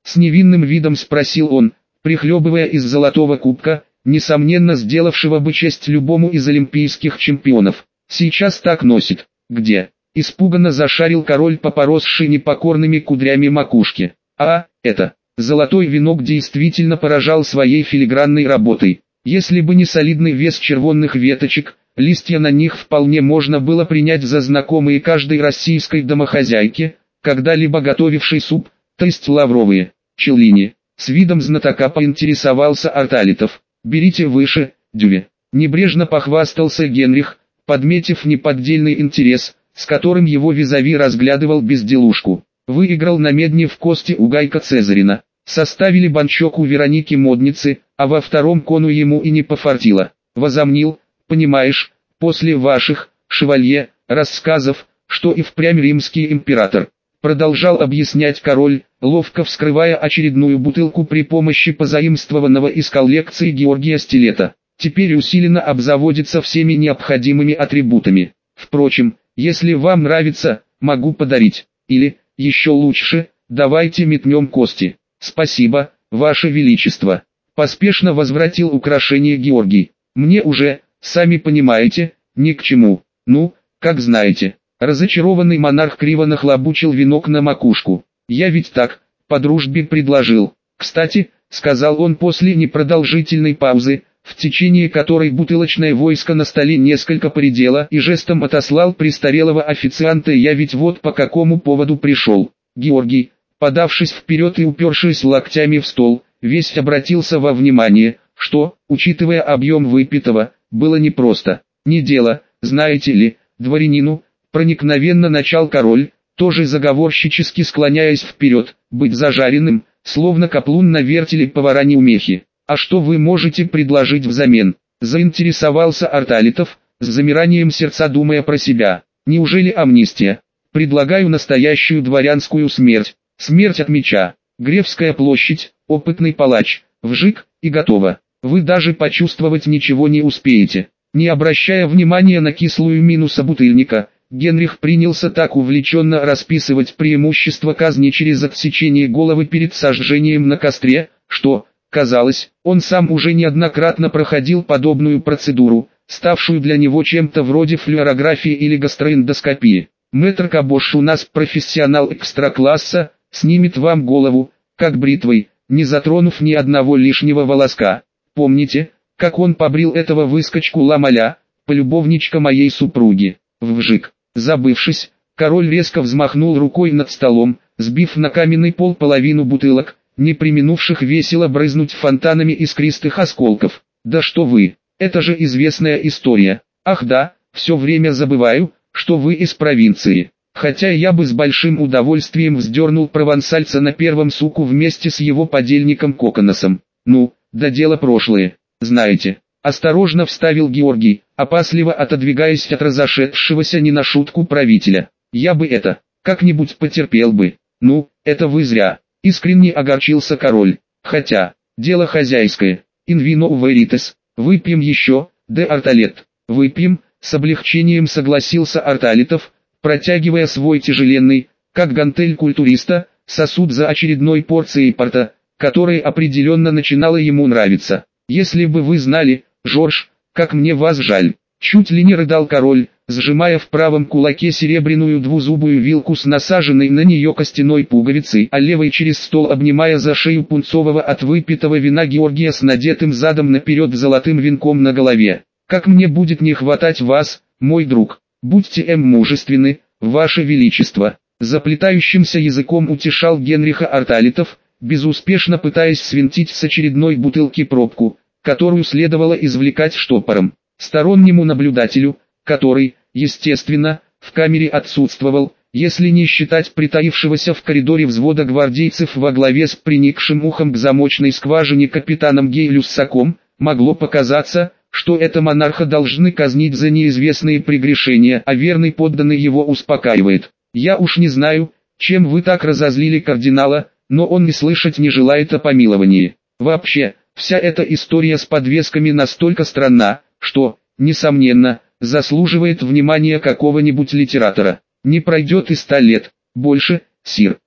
С невинным видом спросил он, прихлебывая из золотого кубка, несомненно сделавшего бы честь любому из олимпийских чемпионов. Сейчас так носит. Где? Испуганно зашарил король по поросшей непокорными кудрями макушке. Это. Золотой венок действительно поражал своей филигранной работой. Если бы не солидный вес червонных веточек, листья на них вполне можно было принять за знакомые каждой российской домохозяйке, когда-либо готовившей суп, то есть лавровые, челлини. С видом знатока поинтересовался Арталитов. «Берите выше, дюве». Небрежно похвастался Генрих, подметив неподдельный интерес, с которым его визави разглядывал безделушку. Выиграл на медне в кости у Гайка Цезарина. Составили банчок у Вероники Модницы, а во втором кону ему и не пофартило. Возомнил, понимаешь, после ваших, шевалье, рассказов, что и впрямь римский император. Продолжал объяснять король, ловко вскрывая очередную бутылку при помощи позаимствованного из коллекции Георгия стилета. Теперь усиленно обзаводится всеми необходимыми атрибутами. Впрочем, если вам нравится, могу подарить. Или, еще лучше, давайте метнем кости. Спасибо, ваше величество. Поспешно возвратил украшение Георгий. Мне уже, сами понимаете, ни к чему. Ну, как знаете. Разочарованный монарх криво нахлобучил венок на макушку. Я ведь так, по дружбе предложил. Кстати, сказал он после непродолжительной паузы, в течение которой бутылочное войско на столе несколько поредело, и жестом отослал престарелого официанта. Я ведь вот по какому поводу пришел. Георгий, подавшись вперед и упершись локтями в стол, весь обратился во внимание, что, учитывая объем выпитого, было непросто. Не дело, знаете ли, дворянину, проникновенно начал король, тоже заговорщически склоняясь вперед, быть зажаренным, словно каплун на вертеле повара неумехи. А что вы можете предложить взамен? Заинтересовался Арталитов, с замиранием сердца думая про себя. Неужели амнистия? Предлагаю настоящую дворянскую смерть. Смерть от меча. Гревская площадь, опытный палач, вжик, и готово. Вы даже почувствовать ничего не успеете. Не обращая внимания на кислую мину собутыльника, Генрих принялся так увлеченно расписывать преимущества казни через отсечение головы перед сожжением на костре, что, казалось, он сам уже неоднократно проходил подобную процедуру, ставшую для него чем-то вроде флюорографии или гастроэндоскопии. «Мэтр Кабош у нас профессионал экстра-класса, снимет вам голову, как бритвой, не затронув ни одного лишнего волоска. Помните, как он побрил этого выскочку Ламаля, полюбовничка моей супруги?» Вжик. Забывшись, король резко взмахнул рукой над столом, сбив на каменный пол половину бутылок, не преминувших весело брызнуть фонтанами искристых осколков. «Да что вы, это же известная история. Ах да, все время забываю, что вы из провинции. Хотя я бы с большим удовольствием вздернул провансальца на первом суку вместе с его подельником Коконосом. Ну, да дело прошлое, знаете». Осторожно вставил Георгий, опасливо отодвигаясь от разошедшегося не на шутку правителя. «Я бы это, как-нибудь потерпел бы». «Ну, это вы зря», — искренне огорчился король. «Хотя, дело хозяйское. In vino veritas. Выпьем еще, де Арталет». «Выпьем», — с облегчением согласился Арталитов, протягивая свой тяжеленный, как гантель культуриста, сосуд за очередной порцией порта, которая определенно начинала ему нравиться. «Если бы вы знали, Жорж, как мне вас жаль», — чуть ли не рыдал король, сжимая в правом кулаке серебряную двузубую вилку с насаженной на нее костяной пуговицей, а левой через стол обнимая за шею пунцового от выпитого вина Георгия с надетым задом наперед золотым венком на голове. «Как мне будет не хватать вас, мой друг, будьте мужественны, ваше величество», — заплетающимся языком утешал Генриха Арталитов, безуспешно пытаясь свинтить с очередной бутылки пробку, которую следовало извлекать штопором. Стороннему наблюдателю, который, естественно, в камере отсутствовал, если не считать притаившегося в коридоре взвода гвардейцев во главе с приникшим ухом к замочной скважине капитаном Гей-Люссаком, могло показаться, что это монарха должны казнить за неизвестные прегрешения, а верный подданный его успокаивает. «Я уж не знаю, чем вы так разозлили кардинала, но он не слышать не желает о помиловании. Вообще, вся эта история с подвесками настолько странна, что, несомненно, заслуживает внимания какого-нибудь литератора. Не пройдет и 100 лет, больше, сир,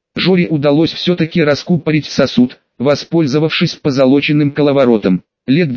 Жоре удалось все-таки раскупорить сосуд, воспользовавшись позолоченным коловоротом. Лет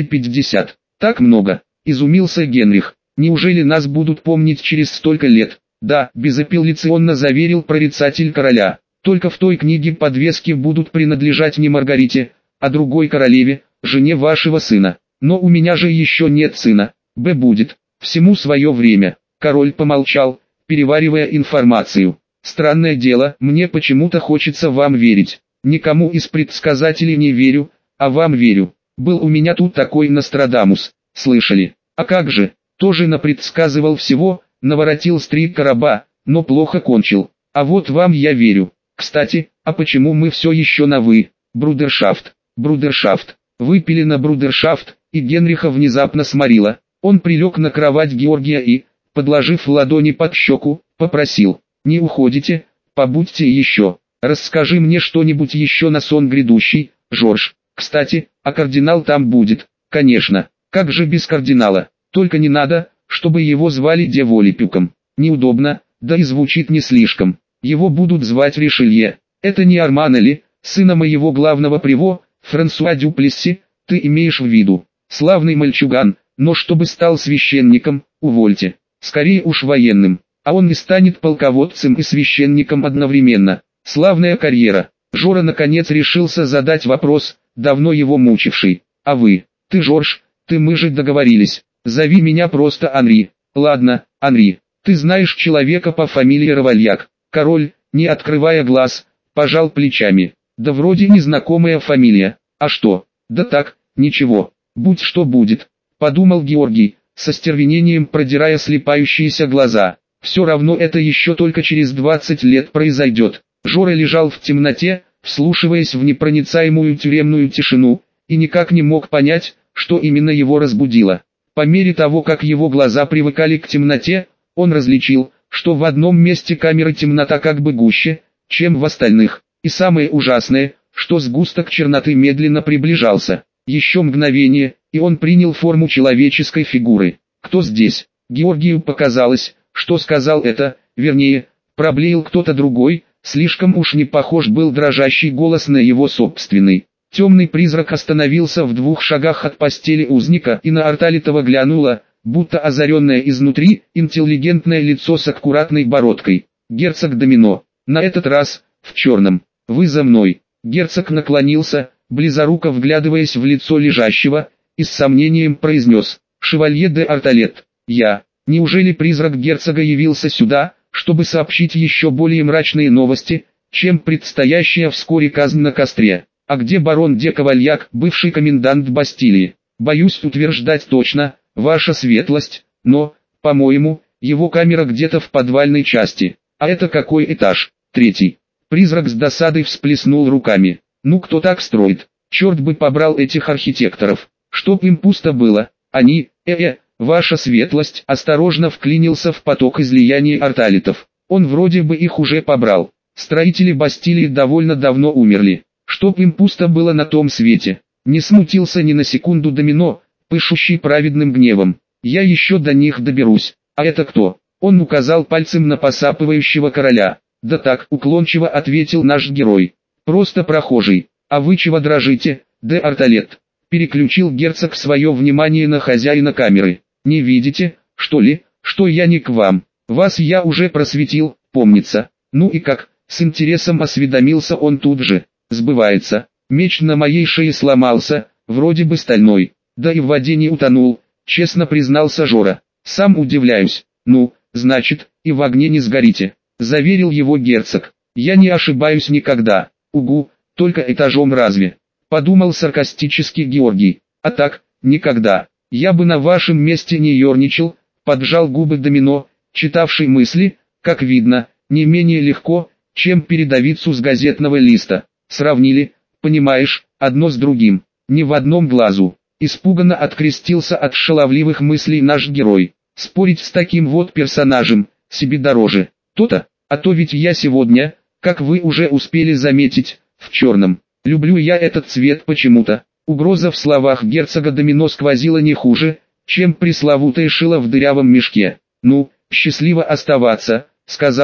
250. Так много, изумился Генрих. Неужели нас будут помнить через столько лет? Да, безапелляционно заверил прорицатель короля. Только в той книге подвески будут принадлежать не Маргарите, а другой королеве, жене вашего сына. Но у меня же еще нет сына. Будет. Всему свое время. Король помолчал, переваривая информацию. Странное дело, мне почему-то хочется вам верить. Никому из предсказателей не верю, а вам верю. Был у меня тут такой Нострадамус. Слышали? А как же? Тоже напредсказывал всего, наворотил с 3 короба, но плохо кончил. А вот вам я верю. Кстати, а почему мы все еще на «вы»? Брудершафт. Брудершафт. Выпили на брудершафт, и Генриха внезапно сморило. Он прилег на кровать Георгия и, подложив ладони под щеку, попросил: «Не уходите, побудьте еще. Расскажи мне что-нибудь еще на сон грядущий, Жорж. Кстати, а кардинал там будет?» «Конечно. Как же без кардинала? Только не надо, чтобы его звали де Волипюком. Неудобно, да и звучит не слишком. Его будут звать Ришелье. Это не Арманели, сына моего главного приво, Франсуа Дюплесси, ты имеешь в виду. Славный мальчуган, но чтобы стал священником, увольте. Скорее уж военным. А он не станет полководцем и священником одновременно. Славная карьера». Жора наконец решился задать вопрос, давно его мучивший. «А вы? Ты Жорж, мы же договорились. Зови меня просто Анри». «Ладно, Анри. Ты знаешь человека по фамилии Равальяк?» Король, не открывая глаз, пожал плечами. «Да вроде незнакомая фамилия. А что?» «Да так, ничего. Будь что будет», — подумал Георгий, со стервенением продирая слепающиеся глаза. «Все равно это еще только через 20 лет произойдет». Жора лежал в темноте, вслушиваясь в непроницаемую тюремную тишину, и никак не мог понять, что именно его разбудило. По мере того, как его глаза привыкали к темноте, он различил, что в одном месте камеры темнота как бы гуще, чем в остальных. И самое ужасное, что сгусток черноты медленно приближался. Еще мгновение, и он принял форму человеческой фигуры. «Кто здесь?» Георгию показалось, что сказал это, вернее, проблеял кто-то другой, слишком уж не похож был дрожащий голос на его собственный. Темный призрак остановился в 2 шагах от постели узника, и на Арталитова глянуло, будто озаренное изнутри, интеллигентное лицо с аккуратной бородкой. «Герцог Домино, на этот раз, в черном. Вы за мной». Герцог наклонился, близоруко вглядываясь в лицо лежащего, и с сомнением произнес: «Шевалье де Арталет, я». Неужели призрак герцога явился сюда, чтобы сообщить еще более мрачные новости, чем предстоящая вскоре казнь на костре? А где барон де Кавальяк, бывший комендант Бастилии? Боюсь утверждать точно, ваша светлость, но, по-моему, его камера где-то в подвальной части. А это какой этаж? 3. Призрак с досадой всплеснул руками. Ну кто так строит? Черт бы побрал этих архитекторов. Чтоб им пусто было. Они, ваша светлость, осторожно вклинился в поток излияний арталитов. Он вроде бы их уже побрал. Строители Бастилии довольно давно умерли. Чтоб им пусто было на том свете. Не смутился ни на секунду Домино, пышущий праведным гневом. Я еще до них доберусь. А это кто? Он указал пальцем на посапывающего короля. Да так, уклончиво ответил наш герой. Просто прохожий. А вы чего дрожите, де Арталет? Переключил герцог свое внимание на хозяина камеры. Не видите, что ли, что я не к вам? Вас я уже просветил, помнится. Ну и как? С интересом осведомился он тут же. Сбывается. Меч на моей шее сломался, вроде бы стальной. Да и в воде не утонул, честно признался Жора. Сам удивляюсь. Ну, значит, и в огне не сгорите, заверил его герцог. Я не ошибаюсь никогда. Угу, только этажом разве? Подумал саркастически Георгий. А так, никогда. Я бы на вашем месте не ерничал, поджал губы Домино, читавший мысли, как видно, не менее легко, чем передовицу с газетного листа. Сравнили, понимаешь, одно с другим, ни в одном глазу. Испуганно открестился от шаловливых мыслей наш герой. Спорить с таким вот персонажем, себе дороже. То-то, а то ведь я сегодня, как вы уже успели заметить, в черном. Люблю я этот цвет почему-то. Угроза в словах герцога Домино сквозила не хуже, чем пресловутая шила в дырявом мешке. «Ну, счастливо оставаться», — сказал он,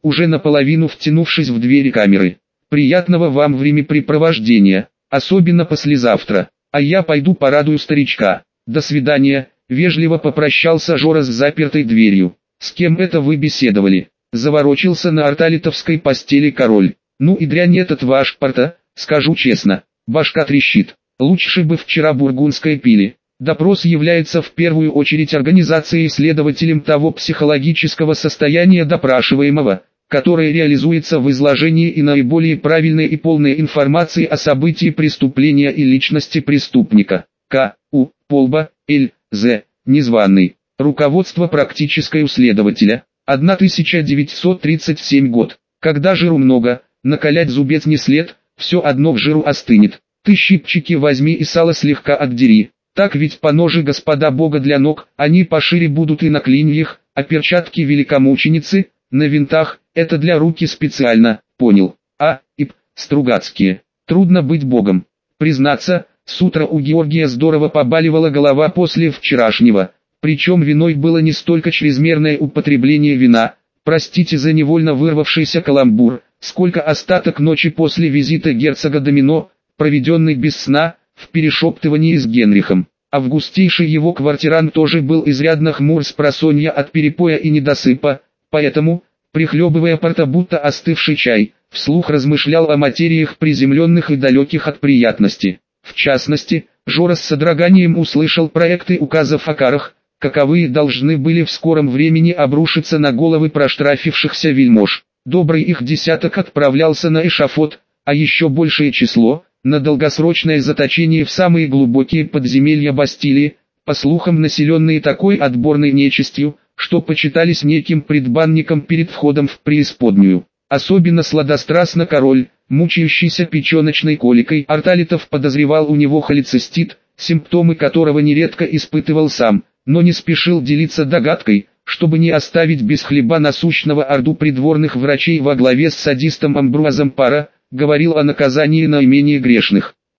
уже наполовину втянувшись в двери камеры. «Приятного вам времяпрепровождения, особенно послезавтра, а я пойду порадую старичка. До свидания», — вежливо попрощался Жора с запертой дверью. «С кем это вы беседовали?» — заворочился на арталитовской постели король. «Ну и дрянь этот ваш порта, скажу честно, башка трещит. Лучше бы вчера бургундское пили». Допрос является в первую очередь организацией следователем того психологического состояния допрашиваемого, которое реализуется в изложении и наиболее правильной и полной информации о событии преступления и личности преступника. К. У. Полба, Л. З. Незваный. Руководство практической у следователя. 1937 год. Когда жиру много, накалять зубец не след, все одно в жиру остынет. Ты щипчики возьми и сало слегка отдери. Так ведь поножи господа Бога для ног, они пошире будут и на клиньях, а перчатки великомученицы, на винтах, это для руки специально, понял. Стругацкие. Трудно быть Богом. Признаться, с утра у Георгия здорово побаливала голова после вчерашнего, причем виной было не столько чрезмерное употребление вина, простите за невольно вырвавшийся каламбур, сколько остаток ночи после визита герцога Домино, проведенный без сна, в перешептывании с Генрихом. Августейший его квартирант тоже был изрядно хмур с просонья от перепоя и недосыпа, поэтому, прихлебывая порта будто остывший чай, вслух размышлял о материях приземленных и далеких от приятности. В частности, Жора с содроганием услышал проекты указов о карах, каковые должны были в скором времени обрушиться на головы проштрафившихся вельмож. Добрый их десяток отправлялся на эшафот, а еще большее число – на долгосрочное заточение в самые глубокие подземелья Бастилии, по слухам населенные такой отборной нечистью, что почитались неким предбанником перед входом в преисподнюю. Особенно сладострастно король, мучающийся печеночной коликой. Арталитов подозревал у него холецистит, симптомы которого нередко испытывал сам, но не спешил делиться догадкой, чтобы не оставить без хлеба насущного орду придворных врачей во главе с садистом Амбруазом Пара, говорил о наказании наименее грешных.